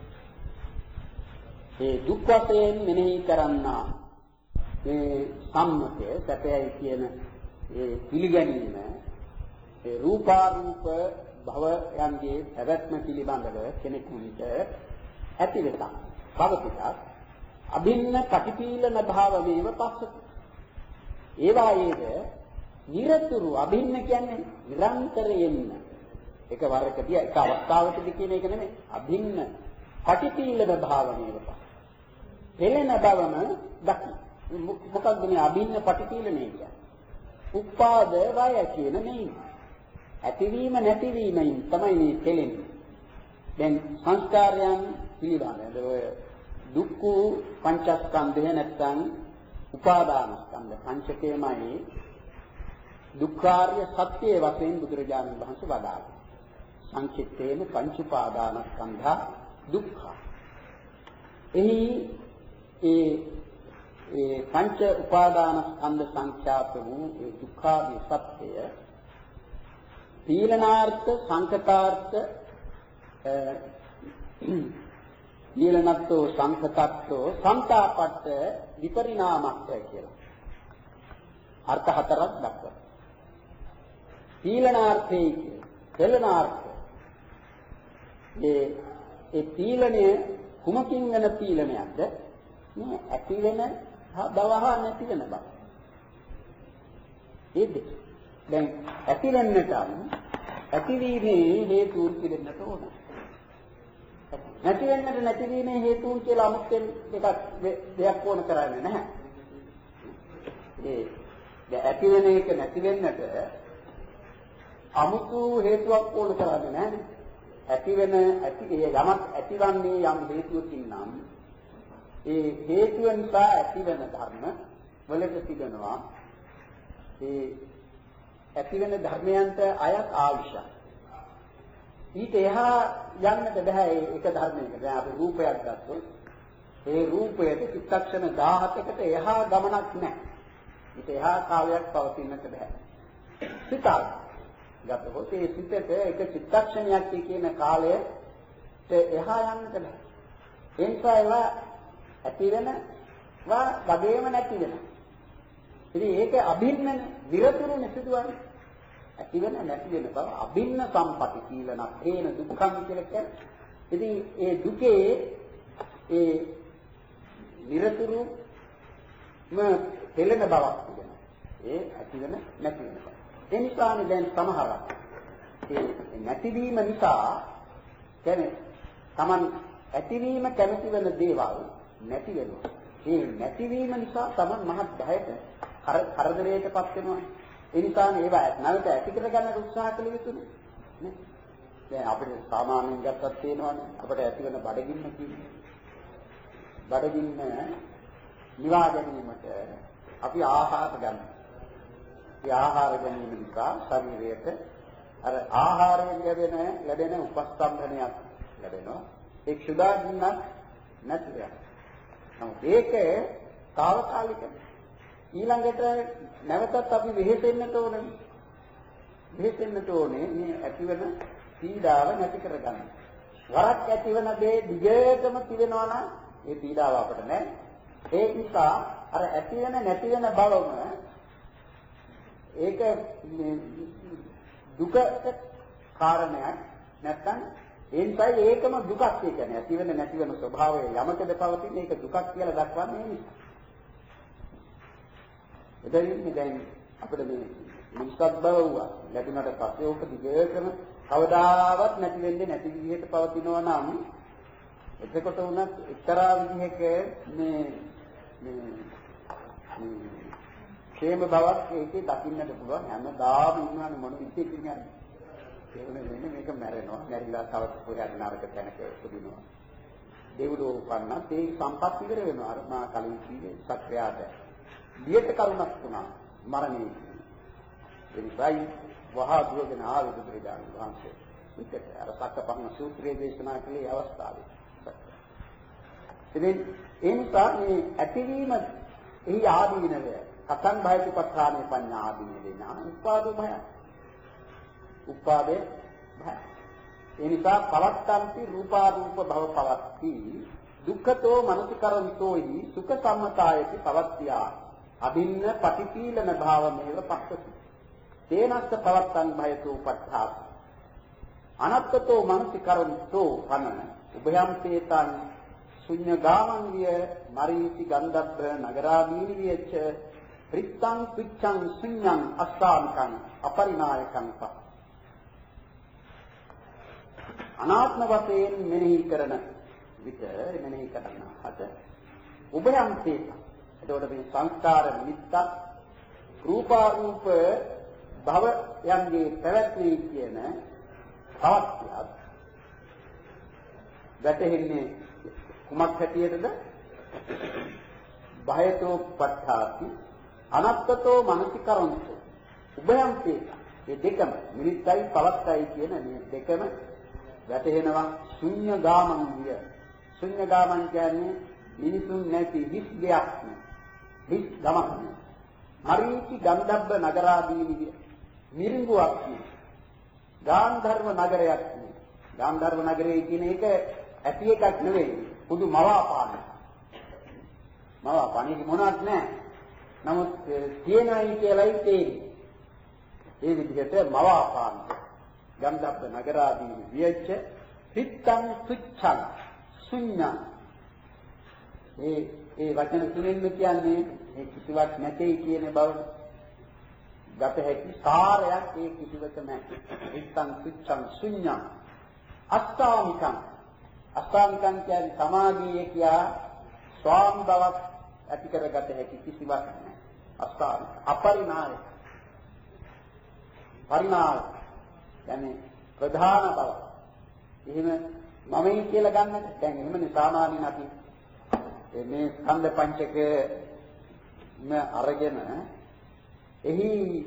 ඒ දුක් වශයෙන් මෙනෙහි කරන්නා මේ සම්මතය සැපයයි කියන ඒ පිළිගැනීම ඒ රූපාරූප භවයන්ගේ පැවැත්ම පිළිබඳව කෙනෙකුට ඇති වෙතා. භවතික අභින්න පටිපීලන භාවමේව පස්සති. ඒ වායේද නිරතුරු අභින්න කියන්නේ නිරන්තරයෙන්ම එක වරකදී එක අවස්ථාවකදී කියන එක නෙමෙයි. අභින්න පටිපීලන භාවමේව පස්සති. පෙළෙන බවම දකි. මොකක්ද මේ අභින්න පටිපීලනය කියන්නේ? උපාද වය කියන නෙයි. ඇතිවීම නැතිවීමෙන් තමයි මේ පෙළෙන්නේ. දැන් සංස්කාරයන් පිළිබඳව ඔය දුක්ඛ පංචස්කන්ධය නැත්නම් උපාදානස්කන්ධ පංචකයමයි දුක්ඛාර්ය සත්‍ය වශයෙන් බුදුරජාණන් වහන්සේ වදාළා. සංකිට්ඨේන පංච උපාදානස්කන්ධා දුක්ඛ. එහි ඒ ඒ පංච උපාදානස්කන්ධ සංඛ්‍යාත වූ ඒ දුක්ඛාර්ය සත්‍යය තීලනාර්ථ සංකතාර්ථ තීලනත්තෝ සංකතත්තෝ සංතාපට්ඨ විපරිණාමක්ඛය කියලා අර්ථ හතරක් දක්වනවා. තීලනාර්ථේ තීලනාර්ථ ඒ ඒ තීලණය කුමකින් වෙන තීලණයක්ද? මේ ඇති වෙන බව හා නැති වෙන බව. ඒ දෙක. දැන් ඇති වෙන්නට ඇතිවීමේ හේතුන් පිළිගන්නට ඕන. නැති වෙන්නට නැතිවීමේ හේතුන් කියලා අමුත්තෙන් එකක් දෙයක් ඕන කරන්නේ නැහැ. ඒ ඇති වෙන එක නැති වෙන්නට අමුතු හේතුවක් ඕන කරන්නේ නැහැ. ඇති වෙන ඇති යමක් ඇතිවන්නේ යම් හේතුවකින් නම් ඒ හේතුව නිසා ඇති වෙන ධර්ම වලට තිබෙනවා ඒ ඇති වෙන ධර්මයන්ට අයත් ආවිෂය. ඊට එහා යන්නට බෑ ඒක ධර්මයකට. දැන් අපි රූපයක් ගත්තොත් ඒ රූපයට චිත්තක්ෂණ දහහකට එහා ගමනක් නැහැ. ඊට එහා කාලයක් පවතින්නට බෑ. සිතක් ගත්තොත් ඒ සිතට එක චිත්තක්ෂණයක් කියන කාලයට එහා යන්නට බෑ. ඒ නිසා ඒවා ඇති වෙනවා වගේම නැති වෙනවා. ඉතින් ඒක අභින්න විරතුරුනේ සිදුවන්නේ. ඇති වෙන නැති වෙන බව අභින්න සම්පති කීලන හේන දුක්ඛම් කියලා කියන්නේ. ඉතින් ඒ දුකේ ඒ විරතුරුම පෙළෙන බවක් තිබෙනවා. ඒ ඇති වෙන නැති වෙන බව. ඒ නිසානේ දැන් සමහරක් ඒ නැතිවීම නිසා කියන්නේ Taman ඇතිවීම කැමති වෙන දේවල් නැති වෙනවා. ඒ නැතිවීම නිසා Taman මහත් භයට කරදරයකටපත් වෙනවා. ඒ නිසානේ ඒවා නැවත ඇති කරගන්න උත්සාහ කළ යුතුනේ. නේ? දැන් අපිට සාමාන්‍යයෙන් ගත්තත් තියෙනවානේ අපිට ඇති වෙන බඩගින්න කියන්නේ. බඩගින්න නිවා ගැනීමට අපි ආහාර ගන්නවා. ඒ ආහාර ගැනීම නිසා ශරීරයට අර ආහාරයෙන් ලැබෙන ලැබෙන උපස්තම්භනයක් ලැබෙනවා. ඒ ක්ෂුදාග්නියක් නැති වෙනවා. නමුත් ඒක తాවකාලිකයි. ඊළඟට නැවතත් අපි වෙහෙසෙන්නට ඕනේ. වෙහෙසෙන්නට ඕනේ මේ ඇතිවන පීඩාව නැති කරගන්න. වරක් ඇතිවන දේ දිගටම තිබෙනවා නම් ඒ පීඩාව අපිට නැහැ. ඒ නිසා අර ඇතිවෙන නැති වෙන බවම ඒක දුකට කාරණයක් නැත්නම් ඒ නිසා ඒකම දුකක්. ඒ කියන්නේ ඇතිවෙන නැති වෙන ස්වභාවය යමකද පවතින ඒක දුකක් කියලා දක්වන්නේ ඒ නිසා. එදිනෙ දැන් අපිට මේ මිනිස්සුත් බව වුණා ලැබුණාට පස්සේ ඕක දිගටම කවදාවත් නැති වෙන්නේ නැති විදිහට පවතිනවා නම් එතකොට උනත් එක්තරා විදිහක මේ මේ ക്ഷേම බවක් ඒකේ දකින්නට පුළුවන්. හැමදාම ඉන්නවනේ මොන විදිහකින් යන්නේ. ඒ වෙන්නේ මේක මැරෙනවා. මැරිලා තව කොහේ නරක තැනක උපදිනවා. දෙවිදෝ උපන්නා ඒ සම්පත් ඉවර වෙනවා. අර මා කලින් කිව්වේ සත්‍යයට. දියට කරුණක් වුණා මරණය. ඒ නිසායි වහා දුවගෙන ආවේ බුදුරජාණන් වහන්සේ. විතර අර සක්කපහන සූත්‍රයේ දේශනා කළේ අවස්ථාවේ. ඉතින් ඒ නිසා මේ ඇතිවීම එහි ආදීනවය කතං භයතුපත්ථානේ පඤ්ඤා ආදීනේ නාම උපාදෝ භය. උපාදේ භය. ඒ නිසා පවත්තන්ති රූපාරූප භව පවත්ති දුක්ඛතෝ මනසිකරන්තෝහි සුඛ සම්මතායති පවත්තියා අභින්න පටිපීලන භාවමේව පස්සති. තේනස්ස පවත්තං භයතෝ උපත්ථාති අනත්තතෝ මනසිකරන්තෝ පන උභයම් තේතං ශුඤ්ඤගාමං විය මරීචි ගන්ධබ්බ නගරාදීනි වියච්ච රිත්තං පිච්ඡං ශුඤ්ඤං අස්සාමිකං අපරිනායකං ප අනාත්ම වශයෙන් මෙනෙහි කරන විට මෙනෙහි කරන හත උභයම් තේත. එතකොට මේ සංස්කාර නිමිත්ත රූපාරූප භවයන්ගේ පැවැත්මේ කියන අවස්ථාවක් වැටෙන්නේ කුමක් හැටියටද? භයතෝ පඨාති අනත්තතෝ මනසිකරන්තෝ උභයම් තේත. මේ දෙකම නිමිත්තයි පවත්තයි කියන මේ දෙකම වැටෙනවා ශුන්‍යගාමං විය. ශුන්‍යගාමං කියන්නේ මිනිසුන් නැති හිස් දෙයක් නේ. හිස් ගමක් නේ. මරීචි ගන්ධබ්බ නගරාදීනි විය. මිරිඟුවක් නේ. ගාන්ධර්ව නගරයක් නේ. ගාන්ධර්ව නගරය කියන එක ඇති එකක් නෙවෙයි. පුදු මවාපාන. මවාපානෙක මොනවත් නැහැ. නමුත් තියෙනයි කියලායි තේරෙන්නේ. ඒ විදිහට මවාපාන. ගන්ධබ්බ නගරාදීනි වියච්ච පිත්තං සුච්ඡං ශුඤ්ඤං. ඒ ඒ වචන තුනෙන්ම කියන්නේ මේ කිසිවක් නැtei කියන බව. ගත හැකි සාරයක් ඒ කිසිවක නැහැ. පිත්තං සුච්ඡං ශුඤ්ඤං අස්ථාමිකං. අස්ථාමිකං කියන්නේ සමාධියේ කියා ස්වාමි බවක් ඇති කරගත හැකි කිසිවක් නැහැ. අස්ථාමික අපරිණාය. පරිණාය කියන්නේ ප්‍රධාන බව. එහෙම මමයි කියලා ගන්නට දැන් එහෙමනේ සාමාන්‍යයෙන් අපි මේ ස්කන්ධ පංචක ම අරගෙන එහි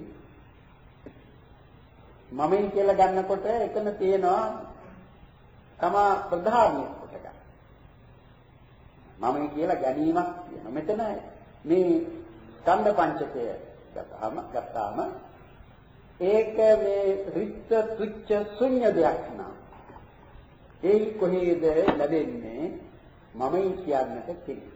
මමයි කියලා ගන්නකොට එතන තියෙනවා තමා ප්‍රධානිය කොට ගන්න. මමයි කියලා ගැනීමක් තියෙනවා. මෙතන මේ ස්කන්ධ පංචකය ගත්තාම ගත්තාම ඒක මේ රිච්ඡ තුච්ඡ ශුන්‍ය දෙයක් නා. ඒ කොහේද ලැබෙන්නේ මමයි කියන්නට කෙනෙක්.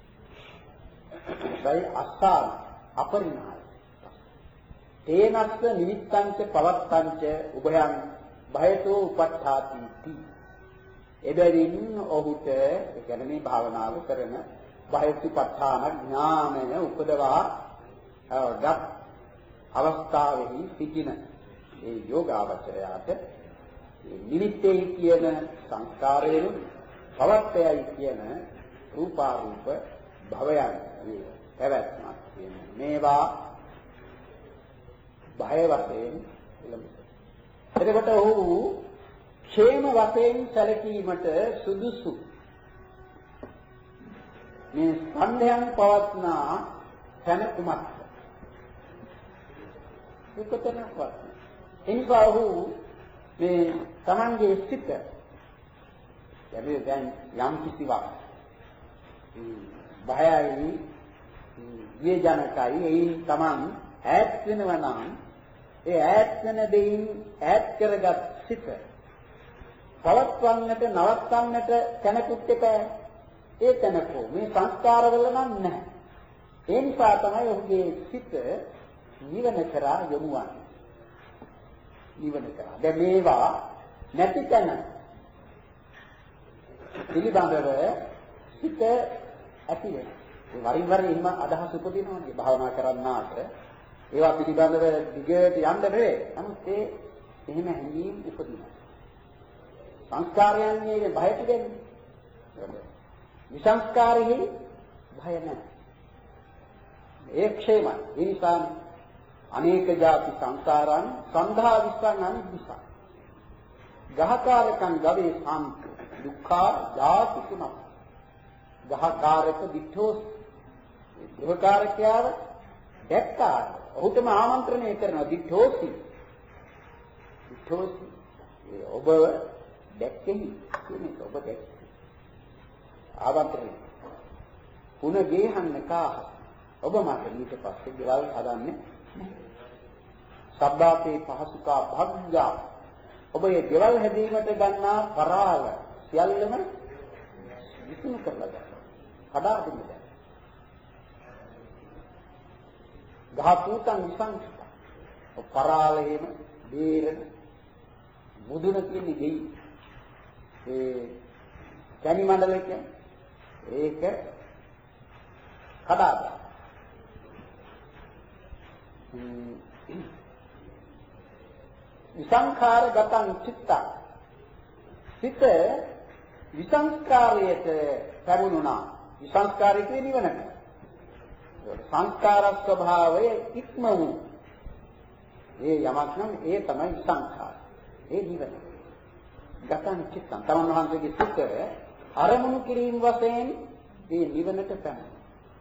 ඒයි අස්ථාන අපරිණාය. තේනස්ස නිමිත්තංච පවත්තංච උභයං භයතෝ උපට්ඨාති ති. එබැවින් ඔහුට ඒ කියන්නේ මේ භාවනාව කරන භයතුපත්ථාන ඥානය උපදවා ගත් අවස්ථාවෙහි සිටින ඒ යෝගාවචරයාට නිමිත්තේ කියන සංස්කාරයෙන් පවත්තයයි කියන රූපාරූප භවයන් මේ පැවැත්මක් කියන මේවා භය වශයෙන් ඉලමුත. එතකොට ඔහු ക്ഷേම වශයෙන් සැලකීමට සුදුසු මේ ස්කන්ධයන් පවත්නා තැන කුමක්ද? ඒකතනක්වත්. එනිසා ඔහු මේ තමන්ගේ සිත යන්නේ දැන් යම් කිසිවක් බයයි විජනකයි එයින් තමන් ඈත් වෙනවා නම් ඒ ඈත් වෙන දෙයින් ඈත් කරගත් සිත පවත්වන්නට නවත්වන්නට තැනකුත් එක ඒ තැනකෝ මේ සංස්කාරවල නම් නැහැ. ඒ නිසා තමයි ඔහුගේ සිත නිවන කරා යොමු වන්නේ. නිවන කරා. දැන් මේවා නැති තැන පිළිබඳව සිත ඇති වෙනවා. ඒ වරින් වර එහෙම අදහස් උපදිනවා භාවනා කරන්නාට ඒවා පිළිබඳව දිගට යන්න බැහැ. නමුත් ඒ එහෙම හැඟීම් උපදිනවා. සංස්කාරයන්ගේ බයට දෙන්නේ. විසංස්කාරෙහි භය නැහැ. ඒ ක්ෂේමයි. ඒ නිසා අනේක ಜಾති සංසාරං සන්ධා විස්සං අනිද්දිසා. ගහකාරකං ගවේ සාන්ත දුක්ඛා ಜಾති තුනක්. ගහකාරක දිඨෝස් ගෘහකාරකයාව දැක්කා. ඔහුටම ආමන්ත්‍රණය කරනවා දිඨෝසි. දිඨෝසි ඔබ දැක්කෙහි කියන්නේ ඔබ දැක්කේ. ආමන්ත්‍රණය. පුන ගේහන්න කාහ. ඔබ මට ඊට පස්සේ ගෙවල් හදන්නේ නැහැ. සබ්බාපේ පහසුකා භග්ගා. ඔබ මේ ගෙවල් හැදීමට ගන්නා පරාල සියල්ලම විසුණු කරලා ගන්නවා. කඩා දෙන්න බෑ. ගහපූතන් විසංසිත. පරාලයේම බේරන මුදුන කියන්නේ දෙයි. ඒ කැණි මණ්ඩලය කියන්නේ ඒක කඩා දාන. විසංඛාර ගතං චිත්ත. සිත විසංස්කාරයට පැමුණුණා. විසංස්කාරය කියන්නේ නිවනට. සංස්කාර ස්වභාවය ඉක්ම වූ. ඒ යමක් නම් ඒ තමයි විසංඛාර. ඒ නිවන. ගතං චිත්තං. තමන් වහන්සේගේ සිත අරමුණු කිරීම වශයෙන් මේ නිවනට පැමිණෙනවා.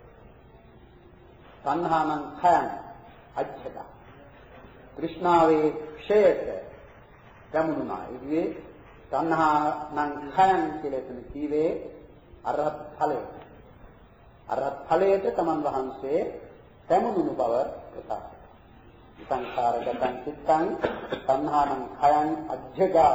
තණ්හානං khයං අච්ඡද. කෘෂ්ණාවේ ක්ෂයත පැමුණුණා. ඒ තණ්හානං khයං කියලා එතන කීවේ අරහත් ඵලය. අරහත් ඵලයට තමන් වහන්සේ පැමුණුණු බව ප්‍රකාශ කරනවා. සංඛාරගතං චිත්තං තණ්හානං khයං අච්ඡදා.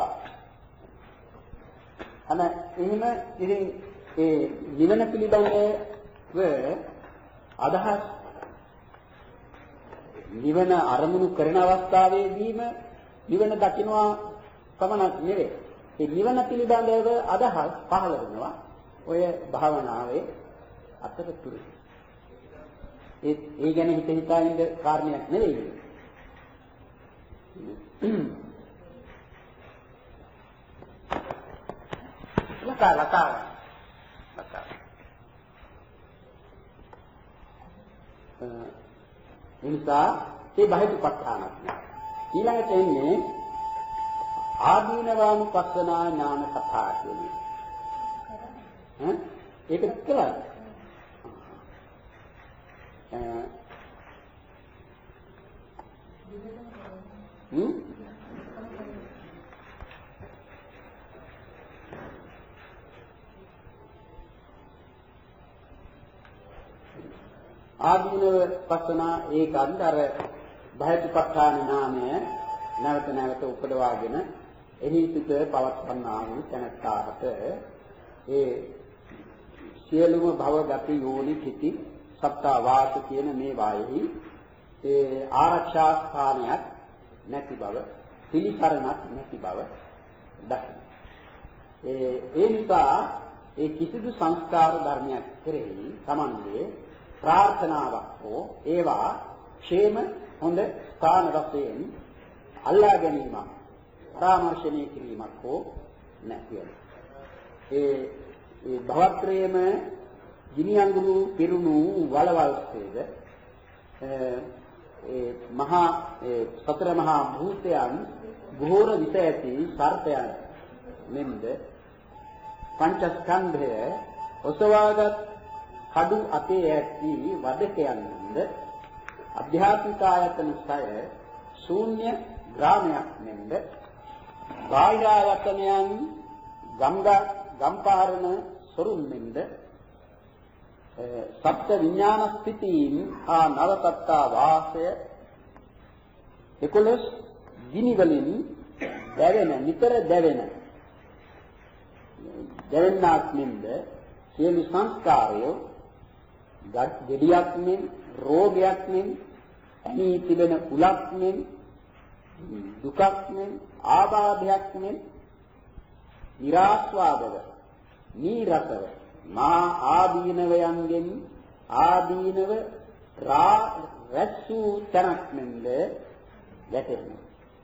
අන එහෙම ඉතින් ඒ නිවන පිළිබඳව අදහස් නිවන අරමුණු කරන අවස්ථාවේදීම නිවන දකින්නවා පමණක් නෙවෙයි. ඒ නිවන පිළිබඳව අදහස් පහළ වෙනවා ඔය භාවනාවේ අතරතුර. ඒ ඒ ගැන හිත හිතා ඉන්න කාරණයක් නෙවෙයි. ලකා ලකා ලකා එනිසා මේ බහිදුපත්ඨානක් ඊළඟට එන්නේ ආදීනවානුපස්සනා ඥාන කතා කියන්නේ. ඈ ඒක කියලා හ්ම් ආදීනව පස්සනා ඒකන්ද අර බහිදුපත්ඨාන නාමය නැවත නැවත උපදවාගෙන එහි සිට පවත්වන්නා වූ තැනට ඒ සියලුම භව ගති යෝනි කිති සත්තා වාස කියන මේ වායෙහි ඒ ආරක්ෂා ස්ථානයක් නැති බව පිළිසරණක් නැති බව දකින්න. ඒ ඒ නිසා ඒ කිසිදු සංස්කාර ධර්මයක් කෙරෙහි Tamange ප්‍රාර්ථනාවක් හෝ ඒවා ക്ഷേම හොඳ ස්ථාන වශයෙන් අල්ලා ගැනීමක් පරාමර්ශණය කිරීමක් හෝ නැති වෙනවා. ඒ ඒ භවත්‍රයේම ගිනි අඟුරු පිරුණු වලවල්සේද ඒ මහා ඒ සතර මහා භූතයන් ගෝර විස ඇති සර්පයන් මෙන්ද පංචස්කන්ධය ඔසවාගත් කඩු අතේ ඇති වදකයන්ද අධ්‍යාත්මික ආයතන සය ශූන්‍ය ග්‍රාමයක් නෙන්ද බාහිර ආයතනයන් ගංගා ගම්පාරණ සොරුන් නෙන්ද සප්ත විඥාන ස්ථිතීන් ආ නවතත්තා වාසය එකොළොස් ගිනි වලින් දැවෙන නිතර දැවෙන දැවෙන්නාක් නෙන්ද සියලු සංස්කාරය ගඩියක් මෙන් රෝගයක් මෙන් ඇනී තිබෙන උලක් මෙන් දුකක් මෙන් ආබාධයක් මෙන් නිරාස්වාදව නීරසව මා ආදීනවයන්ගෙන් ආදීනව රා රැස්සු තනක් මෙන්ද වැටෙනවා.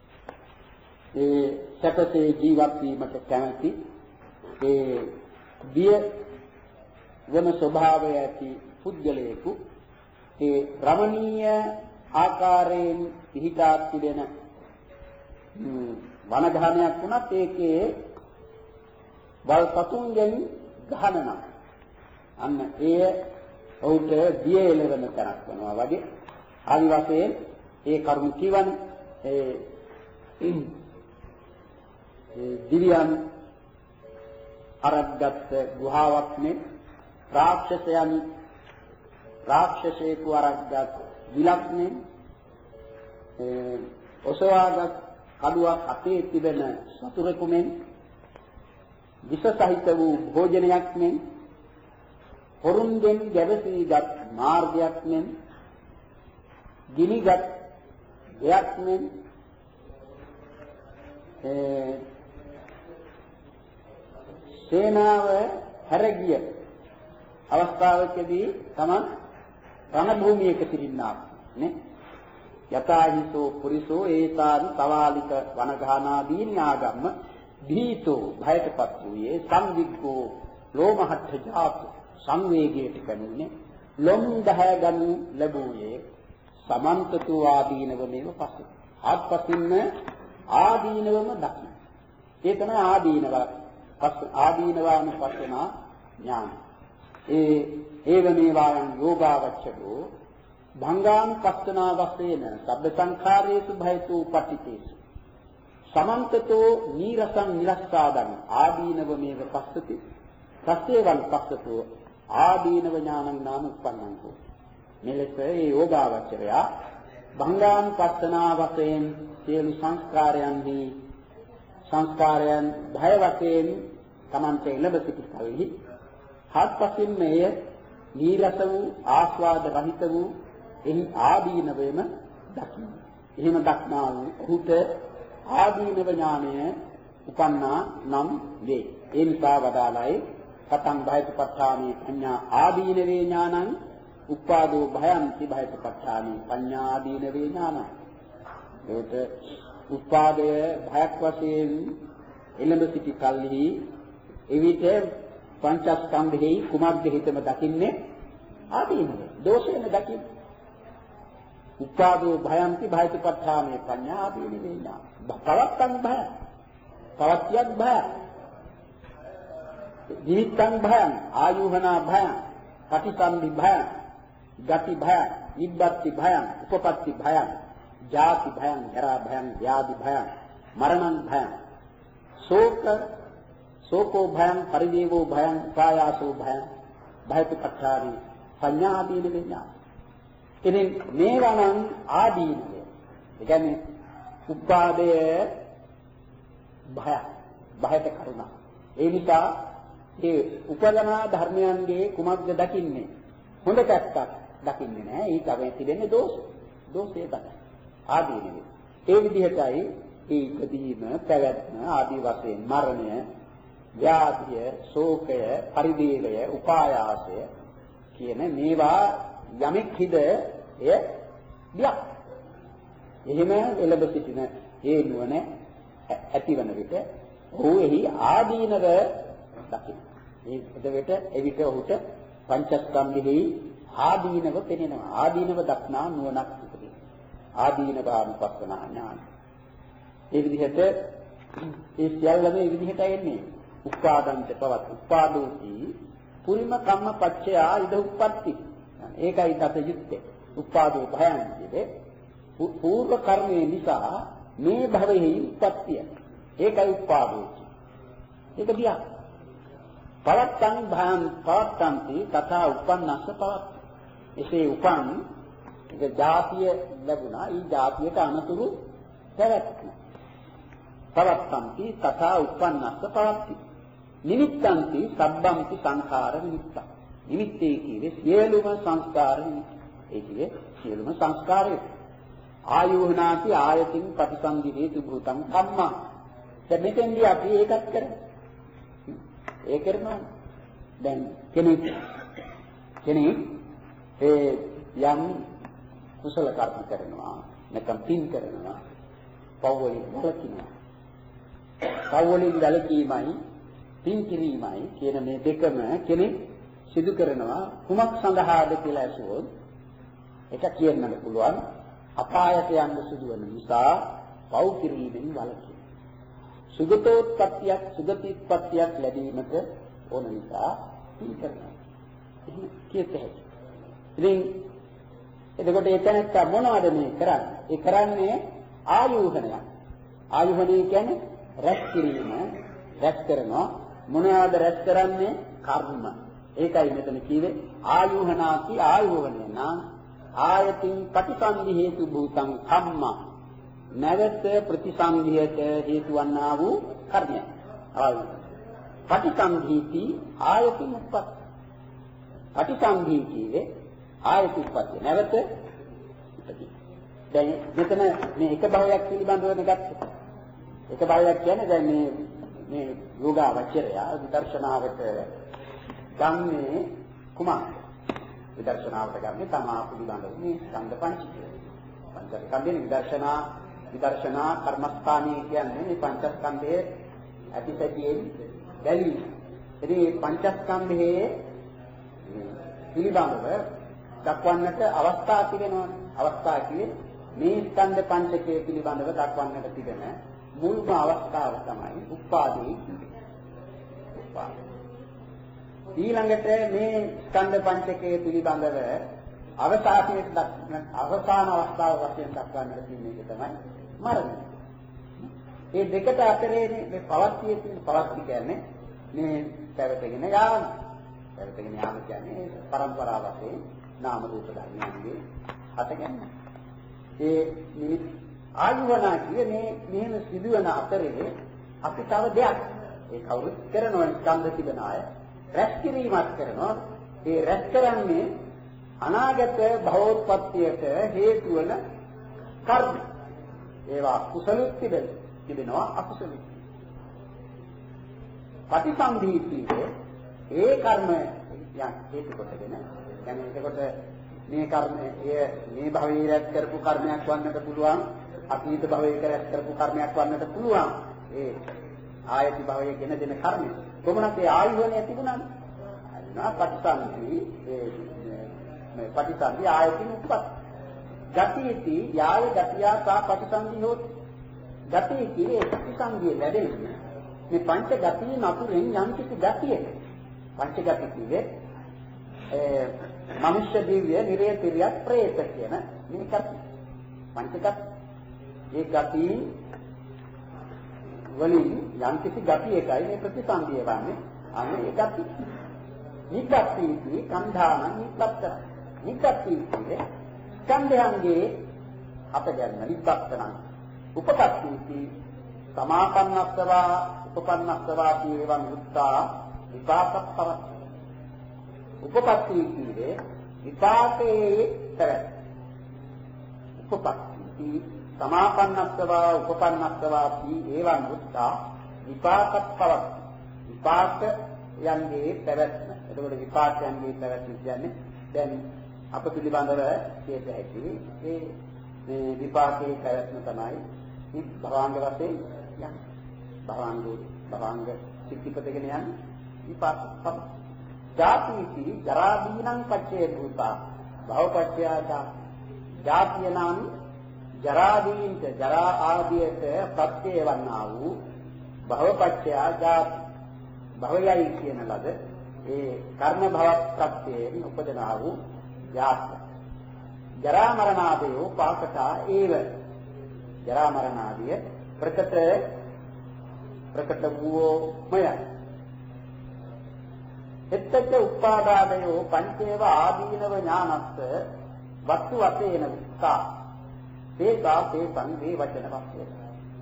ඒ සැපසේ ජීවත් වීමට කැමැති ඒ බිය වෙන ස්වභාවය ඇති පුද්ගලයෙකු ඒ රමණීය ආකාරයෙන් පිහිටා තිබෙන වනගහනයක් වුණත් ඒකේ වල්පතුන්ගෙන් ගහනවා. අන්න ඒ ඔහුට බිය එළවෙන තරක් වෙනවා වගේ ආදි වශයෙන් ඒ කරුණ කියවන ඒ දිව්‍යයන් අරගත් ගුහාවක් නේ රාක්ෂසයන් රාක්ෂසේකු අරගත් විලක් නේ ඔසවාගත් කඩුවක් අතේ තිබෙන සතුරෙකු මෙන් විස සහිත වූ භෝජනයක් මෙන් හොරුන්ගෙන් ගැවසීගත් මාර්ගයක් මෙන් ගිනිගත් දෙයක් මෙන් සේනාව හැරගිය අවස්ථාවකදී තමන් රණ භූමියක සිටින්නා නේ යතාහිසෝ පුරිසෝ ඒතාන් සවාලික වනගානාදීන් ආගම්ම දීතෝ භයටපත් වූයේ සංවිග්ගෝ ලෝමහත්ථ ජාතු සංවේගයට කන්නේ ලොම් දහය ගනු ලැබුවේ සමන්තතු ආදීනව මේව පස්සේ ආත්පසින්ම ආදීනවම දකි ඒ තමයි ආදීනව පස්ස ආදීනවානුපස්සන ඥාන ඒ ඒව මේවායන් යෝගාවචරෝ භංගානුපස්සනා වශයෙන් සබ්බ සංඛාරේසු භයතු පටිතේසු සමන්තතෝ නීරසං නිරස්සාදං ආදීනව මේව පස්සති සස්සේවං පස්සතෝ ආදීනව ඥානං නාම උප්පන්නං කෝ මෙලෙස ඒ යෝගාවචරය භංගානුපස්සනා වශයෙන් සියලු සංස්කාරයන්හි සංස්කාරයන් භය වශයෙන් තමන්ට එළඹ සිටි කලෙහි හත්පසින් මෙය නීරස වූ ආස්වාද රහිත වූ එහි ආදීනවයම දකින්න. එහෙම දක්නා වූ ඔහුට ආදීනව ඥානය උපන්නා නම් වේ. ඒ නිසා වදාළයි පතං භයතුපත්ඨානේ පඤ්ඤා ආදීනවේ ඥානං උපාදෝ භයන්ති භයතුපත්ඨානේ පඤ්ඤා ආදීනවේ ඥානං. ඒකට උපාදය භයක් වශයෙන් එළඹ සිටි කල්හි එවිට පංචස්කන්ධෙහි කුමක්ද හිතම දකින්නේ ආදීනව දෝෂයෙන් දකින්නේ උපාදෝ භයන්ති භයතුපත්ඨානේ පඤ්ඤා ආදීනවේ ඥානං. පවත්තං භය පවත්තියක් භය ජීවිතං භයං ආයුහනා භයං පටිසන්ධි භයං ගති භයං නිබ්බත්ති භයං උපපත්ති භයං ජාති භයං ජරා භයං ව්‍යාධි භයං මරණං භයං ශෝක ශෝකෝ භයං පරිදේවෝ භයං කායාසෝ භයං භයතුපත්ඨානේ පඤ්ඤා ආදීනවේ ඥාන. ඉතින් මේවා නම් ආදීනවේ. ඒ කියන්නේ උපාදය භය භයට කරුණා. ඒ නිසා ඒ උපදනා ධර්මයන්ගේ කුමක්ද දකින්නේ? හොඳ පැත්තක් දකින්නේ නැහැ. ඊට අවශ්‍ය තිබෙන්නේ දෝෂ. දෝෂේ තමයි ආදීනවේ. ඒ විදිහටයි ඒ ඉදීම පැවැත්ම ආදී වශයෙන් මරණය, ව්‍යාධිය, ශෝකය, පරිදේවය, උපායාසය කියන මේවා යමෙක් හිද එය බියක්. එහෙම එළඹ සිටින ඒ නුවණ ඇතිවන විට ඔහු එහි ආදීනව දකින්න. මේ එතකොට එවිට ඔහුට පංචස්කන්ධෙහි ආදීනව පෙනෙනවා. ආදීනව දක්නා නුවණක් තිබේ. ආදීනවානුපස්සන ඥාන. ඒ විදිහට ඒ සියල්ලම මේ විදිහට එන්නේ. උපාදන්ත පවත් උපාදෝති පුරිම කම්ම පච්චයා ඉද උප්පත්ති. ඒකයි දත යුත්තේ. උපාදේ භයන්තියේ පූර්ව කර්මයේ නිසා මේ භවයේ උප්පත්තිය. ඒකයි උපාදේ. ඒක දියා. පවත්තන් භයන් පවත්තන්ති තථා උපන්නස්ස පවත්. එසේ උපන් ඒක ජාතිය ලැබුණා. ඊ ජාතියට අනතුරු පැවැත්ම. පවත්තන්ති තථා උපන්නස්ස පවත්ති. නිමිත්තන්ති සබ්බන්ති සංඛාර නිමිත්ත. නිමිත්තේ කියන්නේ සියලුම සංස්කාර නිමිත්ත. ඒ කියන්නේ සියලුම සංස්කාරය. ආයෝහනාති ආයතින් ප්‍රතිසන්දි හේතු භූතං කම්මා. දැන් මෙතෙන්දී අපි ඒකත් කරමු. ඒ කරනවා. දැන් කෙනෙක් කෙනෙක් ඒ යම් කුසල කර්ම කරනවා, නැත්නම් පින් කරනවා, පව්වලින් වලකිනවා. පව්වලින් වලකීමයි පින් කිරීමයි කියන මේ දෙකම කෙනෙක් සිදු කරනවා කුමක් සඳහාද කියලා ඇසුවොත් ඒක කියන්නත් පුළුවන් අපායට යන්න සිදුවන නිසා පව් කිරීමෙන් වළකින. සුගතෝත්පත්තියක් සුගතිත්පත්තියක් ලැබීමට ඕන නිසා පින් කරනවා. එහෙම කියත හැකියි. ඉතින් එතකොට එතනත් මොනවද මේ කරන්නේ? ඒ කරන්නේ ආයෝහනයක්. ආයෝහනය කියන්නේ රැස් කිරීම, රැස් කරනවා. මොනවාද රැස් කරන්නේ? කර්ම. ඒකයි මෙතන කිව්වේ ආයෝහනාති ආයෝහනය නම් ආයතින් ප්‍රතිසන්දි හේතු භූතං කම්ම. නැවත ප්‍රතිසන්දියට හේතු වන්නා වූ කර්මය. ආයෝහන. ප්‍රතිසන්දීති ආයතින් උප්පත්. ප්‍රතිසන්දී කියේ ආයති උප්පත්. නැවත ඉපදී. දැන් මෙතන මේ එක භවයක් පිළිබඳව ගත්තා. එක භවයක් කියන්නේ දැන් මේ මේ යෝගාවචරය විදර්ශනාවට ගන්නේ කුමක්ද? විදර්ශනාවට ගන්නේ තමා පිළිබඳව මේ ස්කන්ධ පංචකය. පංචස්කන්ධේ විදර්ශනා විදර්ශනා කර්මස්ථානයේ කියන්නේ මේ පංචස්කන්ධයේ ඇතිසැටියෙන් බැලීම. ඉතින් මේ පංචස්කන්ධයේ පිළිබඳව දක්වන්නට අවස්ථා තිබෙනවා. අවස්ථා කියන්නේ මේ ස්කන්ධ පංචකය පිළිබඳව දක්වන්නට තිබෙන මුල්ම අවස්ථාව තමයි උපාදී. උපාදී. ඊළඟට මේ ස්කන්ධ පංචකය පිළිබඳව අවසානයේ අවසාන අවස්ථාව වශයෙන් දක්වන්නට තියෙන එක තමයි මරණය. මේ දෙකට අතරේ මේ පවත්තිය තියෙන පවත්ති කියන්නේ මේ පැවතගෙන යාම. පැවතගෙන යාම කියන්නේ පරම්පරාව වශයෙන් නාම රූප ධර්මයන්ගේ හටගන්න. ඒ නිමිත් ආයුවනා කියන්නේ මෙහෙම සිදුවන අතරේ අපි තව දෙයක් ඒ කවුරුත් කරනවා ස්කන්ධ තිබෙන අය රැස් කිරීමක් කරනවා. ඒ රැස් කරන්නේ අනාගත භවෝත්පත්තියට හේතු වන කර්ම. ඒවා කුසලුත් තිබෙනවා අකුසලුත්. ප්‍රතිසන්දීතියේ ඒ කර්ම යම් හේතු කොටගෙන يعني එතකොට මේ කර්මය මේ භවයේ රැස් කරපු කර්මයක් වන්නට පුළුවන්, අතීත භවයක රැස් කරපු කර්මයක් වන්නට පුළුවන්. ඒ ආයති භවයේ ගෙන දෙන කර්මය. කොහොමද ඒ ආයුවනේ තිබුණානේ? නා ප්‍රතිසන්දී ඒ මේ ප්‍රතිසන්දී ආයතින් උපත්. ගතියති යාය ගතියා සා ප්‍රතිසන්දී හොත්. ගතිය කියේ ප්‍රතිසන්දිය ලැබෙන්නේ මේ පංච ගතිය නතුරෙන් යම් කිසි ගතියක. පංච ගති කියේ ඒ මනුෂ්‍ය දිව්‍ය නිරේ තිරියක් ප්‍රේත කියන මේ ගති. පංච ගති. ඒ ගති වලින් යම් කිසි ගතියකයි මේ ප්‍රතිසන්දිය වන්නේ. අනේ ඒ ගති. නික්කප්පීති කන්ධාන නික්කප්පත. නික්කප්පීති ස්කන්ධයන්ගේ අපගැන්ම නික්කප්පතන. උපපත්තීති සමාපන්නස්සවා උපපන්නස්සවා කියවන් උත්තා විපාකප්පව. උපපත්තීති විපාකේ තර. උපපත්තීති සමාපන්නස්සවා උපපන්නස්සවා කියවන් උත්තා විපාකප්පව. විපාක යන්නේ පැවැත්ම. එතකොට විපාකයන්ගේ පැවැත්ම කියන්නේ දැන් අප පිළිබඳව කියත හැකි ඒ මේ විපාකයේ පැවැත්ම තමයි මේ භවංග වශයෙන් යන්නේ. භවංග භවංග සිත්පතගෙන යන්නේ විපාක තමයි. ජාතිති ජරා දීනං පච්චේ භූතා භවපච්චයාත ජාතිය නම් ජරා දීන්ට ජරා ආදියට ප්‍රත්‍ය වන්නා වූ භවපච්චයා ජාති භවයයි කියන ලද ඒ කර්ම භව ප්‍රත්‍යයෙන් උපදනා වූ ජාතිය. ජරා මරණ ආදීෝ පාකටා ඒව. ජරා මරණ ආදිය ප්‍රකට ප්‍රකට වූමය. එත්තච්ච උපාදාදයෝ පංචේව ආදීනව ඥානස්ස වස්තු වශයෙන් උත්තා. තේසා තේසං වේ වචන වශයෙන්.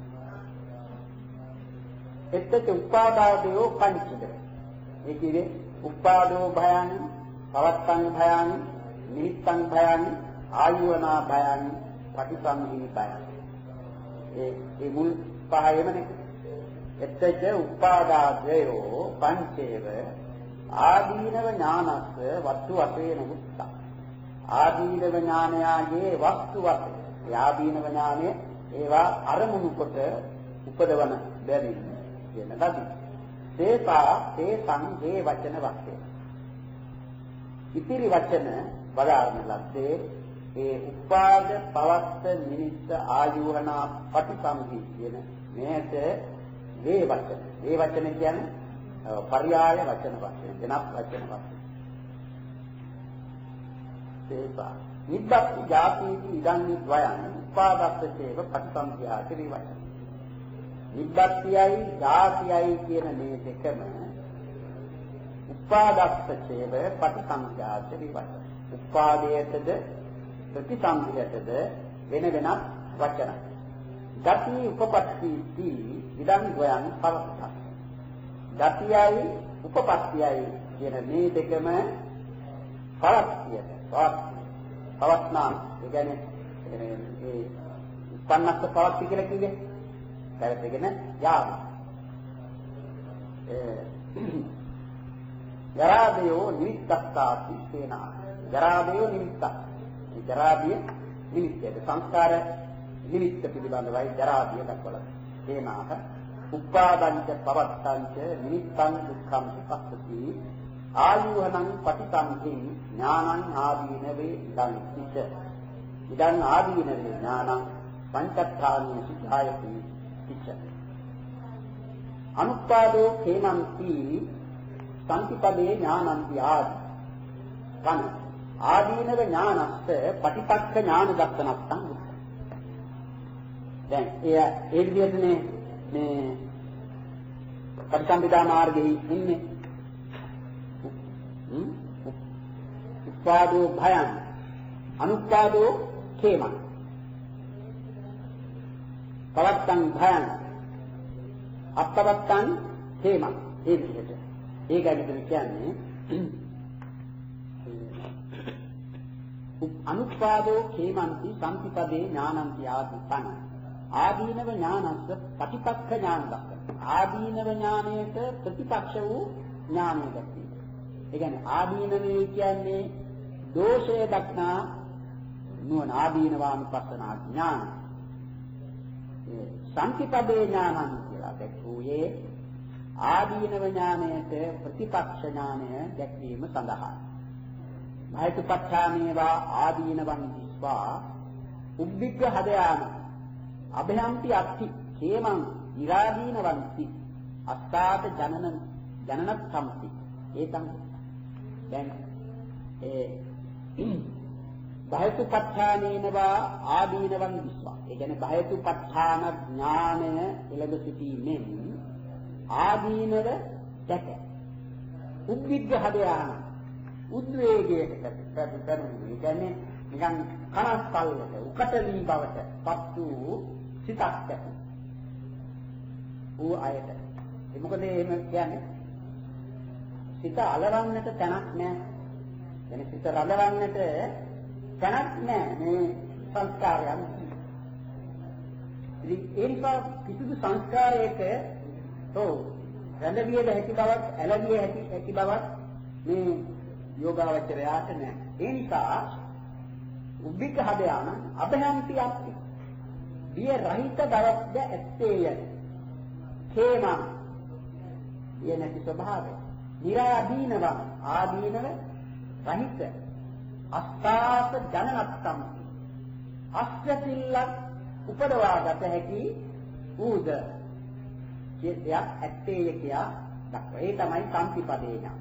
එත්තච්ච උපාදාදයෝ පංචද. ඒ කියන්නේ උපාදෝ භයං, පවත්තං භයං, නිහිත්තං භයං, ආයුවනා භයං, පටිසම්භි භයං. ඒ ඒ මුල් පහයමනේ. එත්තච්ච උපාදාදයෝ පංචේව ආදීනව ඥානස්ස වස්තු වශයෙන් උත්තා. ආදීනව ඥානයාගේ වස්තු වශයෙන්. ඒ ආදීනව ඥානය ඒවා අරමුණු කොට උපදවන බැවින් කියන දති. තේසා තේසං වේ වචන වශයෙන්. ඉතිරි වචන වදාරන ලද්දේ ඒ උපාද පවත්ත නිමිත්ත ආයෝහනා පටිසම්භි කියන මේක වේ වචන. වේ වචන කියන්නේ පර්යාය වචන වශයෙන් වෙනත් වචන වශයෙන්. තේසා නිබ්බති ජාතිති ඉදං ද්වයං උපාදස්සේව පටිසම්භියාති වේ වචන. නිබ්බත්තියයි ජාතියයි කියන මේ දෙකම උපාදස්සේව පටිසම්භියාති වේ වචන. උපාදයටද ප්‍රතිසම්භියටද වෙන වෙනත් වචන. ගති උපපත්තිති ඉදං ද්වයං පවස්ස. ගතියයි උපපත්තියයි කියන මේ දෙකම පවස්තියට පවස්නාම. ඒ කියන්නේ ඒ උපන්නස්ස පවස්ති කියලා කිව්වේ පැවැත්ගෙන යාම. ඒ ජරාදයෝ නිමිත්තස්සාති සේනා. ජරාදයෝ නිමිත්ත. ඒ ජරාදිය නිමිත්තේ සංස්කාර නිමිත්ත පිළිබඳවයි ජරාදිය දක්වලා. සේනාහ උපාදංච පවත්තංච නිමිත්තං දුක්ඛං පස්සති ආයුහනං පටිසම්භි ඥානං ආදීනවේ ඉදං ඉච්ච. ඉදං ආදීනවේ ඥානං පංචත්‍රාණී සිද්ධායති ඉච්ච. අනුපාදෝ කේමන්ති සංතිපදේ ඥානන්ති ආදි. කන ආදීනව ඥානස්ස පටිපක්ඛ ඥාන දක්ෂණත්තං. දැන් එය ඒ විදිහටනේ මේ පටිසම්භිදා මාර්ගයේ ඉන්නේ. උපාදෝ භයං අනුපාදෝ කේමං පවත්තං භයං අපවත්තං කේමං. ඒ විදිහට ඒකයි කියන්නේ අනුපාදෝ කේමන්ති සම්පිතදේ ඥානන්ති ආදි තන. ආදීනව ඥානස්ස ප්‍රතිපක්ඛ ඥාන දක්වන. ආදීනව ඥානයට ප්‍රතිපක්ෂ වූ ඥානය දක්වන. ඒ කියන්නේ ආදීනවේ කියන්නේ දෝෂය දක්නා නුවණ ආදීනවානුපස්සනා ඥාන. ඒ සම්පිතදේ ඥානං කියලා දැක්වුවේ ආදීනව ඥානයට ප්‍රතිපක්ෂ ඥානය දැක්වීම සඳහා. භයතුපච්ඡානේවා ආදීනවං විස්වා උබ්බිග්ග හදයාන අභයන්ති අත්ති හේමං ඉරාදීනවන්ති අත්තාත ජනන ජනනත් සම්ති. ඒතං දැන් ඒ භයතුපච්ඡානේනවා ආදීනවං විස්වා. ඒ කියන්නේ භයතුපච්ඡාන ඥානය එළඹ සිටීමෙන් ආදීනව දැක උබ්බිග්ග හදයාන උද්වේගයට පැමිණෙන්නේ. ඒ කියන්නේ නිකන් කනස්සල්ලට උකටලී බවට පත් වූ සිතක් ඇති. ඌ අයට. ඒ මොකද එහෙම කියන්නේ? සිත අලවන්නට තැනක් නැහැ. يعني සිත රඳවන්නට තැනක් නැහැ මේ සංස්කාරයන්. ඉතින් ඒ නිසා කිසිදු සංස්කාරයක තෝ රැඳවිය හැකි බවක්, ඇලවිය හැකි හැකි බවක් මේ යෝගාවචරයාට නැහැ. ඒ නිසා උබ්බික හදයාන අභයන්ති අත්ති. විය රහිත බවක්ද ඇත්තේය. කේමං විය නැති ස්වභාවය. නිරාදීනව ආදීනව රහිත අස්තාත ජනනත්තම්. අස්ත්‍රිල්ලක් උපදවාගත හැකි ඌද කියයක් ඇත්තේය කියා දක්වයි. ඒ තමයි සම්පිපදේන.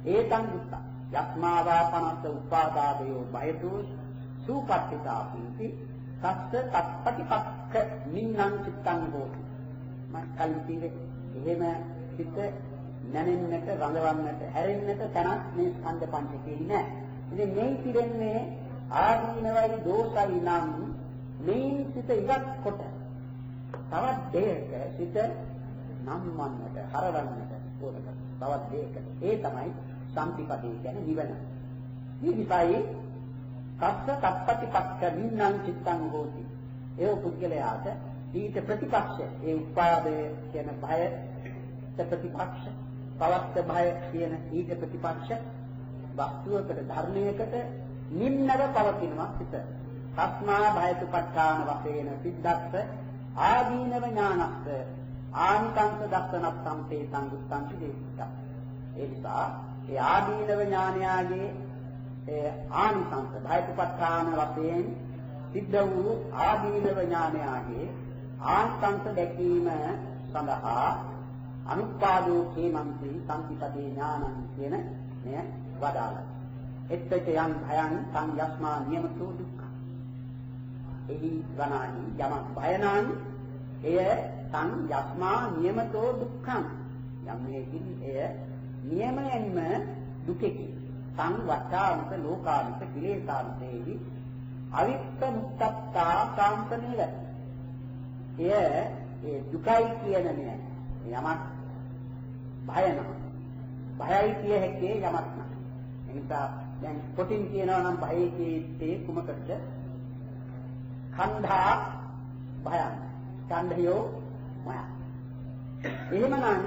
ඒතං දුක්ඛ යස්මාවා පනස්ස උපාදාදයෝ බයතු සූපට්ඨිතාපීති තස්ස තත්පටිපක්ඛ නින්නං චිත්තං හෝති. මම කලින් කිව්වේ එහෙම සිත නැනෙන්නට රඳවන්නට හැරෙන්නට තැනක් මේ ස්කන්ධ පංචකේ නෑ. ඉතින් මේ පිරෙන්නේ ආදීනවයි දෝෂයි නම් මේ සිත ඉවත් කොට තවත් දෙයක සිත නම්මන්නට හරවන්නට ඕනක තවත් දෙයක ඒ තමයි සම්පිපදී කියන්නේ නිවන. මේ විපයි කස්ස තප්පටිපක්ඛ නින්නං චිත්තං හෝති. ඒ පුද්ගලයාට ඊට ප්‍රතිපක්ෂ ඒ උපාදය කියන භයට ප්‍රතිපක්ෂ පවත්ත භය කියන ඊට ප්‍රතිපක්ෂ වස්තුවකට ධර්මයකට නිම්නව පවතිනවා සිත. තස්මා භයතුපත්ඨාන වශයෙන් සිද්ධස්ස ආදීනව ඥානස්ස ආනිකංස දස්සනක් සම්පේ සංගුත්තං දේශිතා. ඒ නිසා ඒ ආදීනව ඥානයාගේ ඒ ආනිකංස භයතුපත්ඨාන වශයෙන් සිද්ධ වූ ආදීනව ඥානයාගේ ආනිකංස දැකීම සඳහා අනුපාදෝ කේමන්ති සම්පිපදේ ඥානං කියන මෙය වදාළා. එත්තච යං භයං සං යස්මා නියමතෝ දුක්ඛ. එහි වනානි යමක් භයනං එය සං යස්මා නියමතෝ දුක්ඛං. යම් මේකින් එය නියමයෙන්ම දුකකි. සං වච්ඡාන්ත ලෝකාන්ත කිලේසාන්තේහි අවික්ක මුක්තත්තා කාන්තනේව. එය ඒ දුකයි කියන මෙය යමක් භයන භයයි කිය හැකේ යමක් නැහැ. එනිසා දැන් කොටින් කියනවා නම් භයයි කීත්තේ කුමකටද? කන්ධා භයං ඡන්දයෝ මය. එහෙමනම්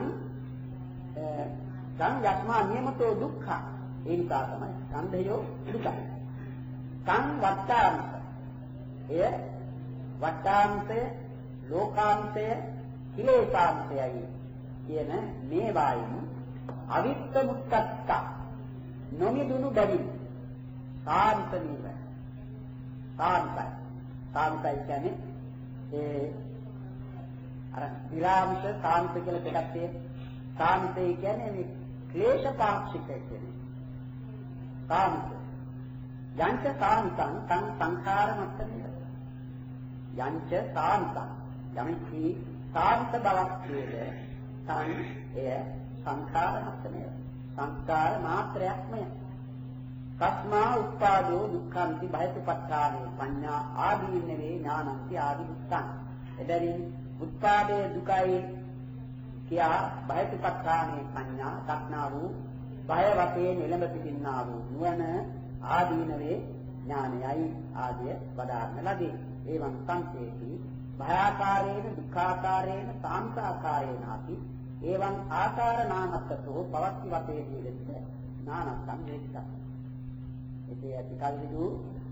සං යස්මා නියමතෝ දුක්ඛ. ඒ නිසා තමයි ඡන්දයෝ දුකයි. සං වට්ටාන්ත එය වට්ටාන්තය ලෝකාන්තය කිලේසාන්තයයි කියන මේ වායින් අවිත්ත මුත්තත්ත නොමිදුණු බැරි සාන්ත නිව සාන්තයි සාන්තයි කියන්නේ ඒ අර විරාමිත සාන්ත කියලා දෙකක් තියෙනවා. සාන්තය කියන්නේ මේ ක්ලේශ පාක්ෂික කියන්නේ සාන්ත යංච සාන්තං තං සංඛාර මත්තේ යංච සාන්තං යමිකි සාන්ත බවක් කියද තන් එය සංඛාර මත්තේ සංස්කාර මාත්‍රයක්මය. කස්මා උත්පාදෝ දුක්ඛන්ති භයතුපත්ඨානේ පඤ්ඤා ආදීනවේ ඥානන්ති ආදිත්තං. එබැවින් උත්පාදයේ දුකයි කියා භයතුපත්ඨානේ පඤ්ඤා දක්නා වූ භය වශයෙන් එළඹ සිටින්නා වූ නුවණ ආදීනවේ ඥානයයි ආදිය වදාරන ලදී. එවං සංකේති භයාකාරේන දුක්ඛාකාරේන සාන්තාකාරේන ආති එවං ආකාර නානත්තෝ පවත්ති වතේ දීලෙත් නානත්තම් වේක්ඛ. එසේ ඇති කල්විදු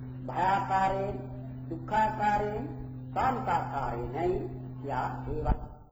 භයාකාරයෙන් දුක්ඛාකාරයෙන් සාන්තාකාරයෙන් යා ඒවත්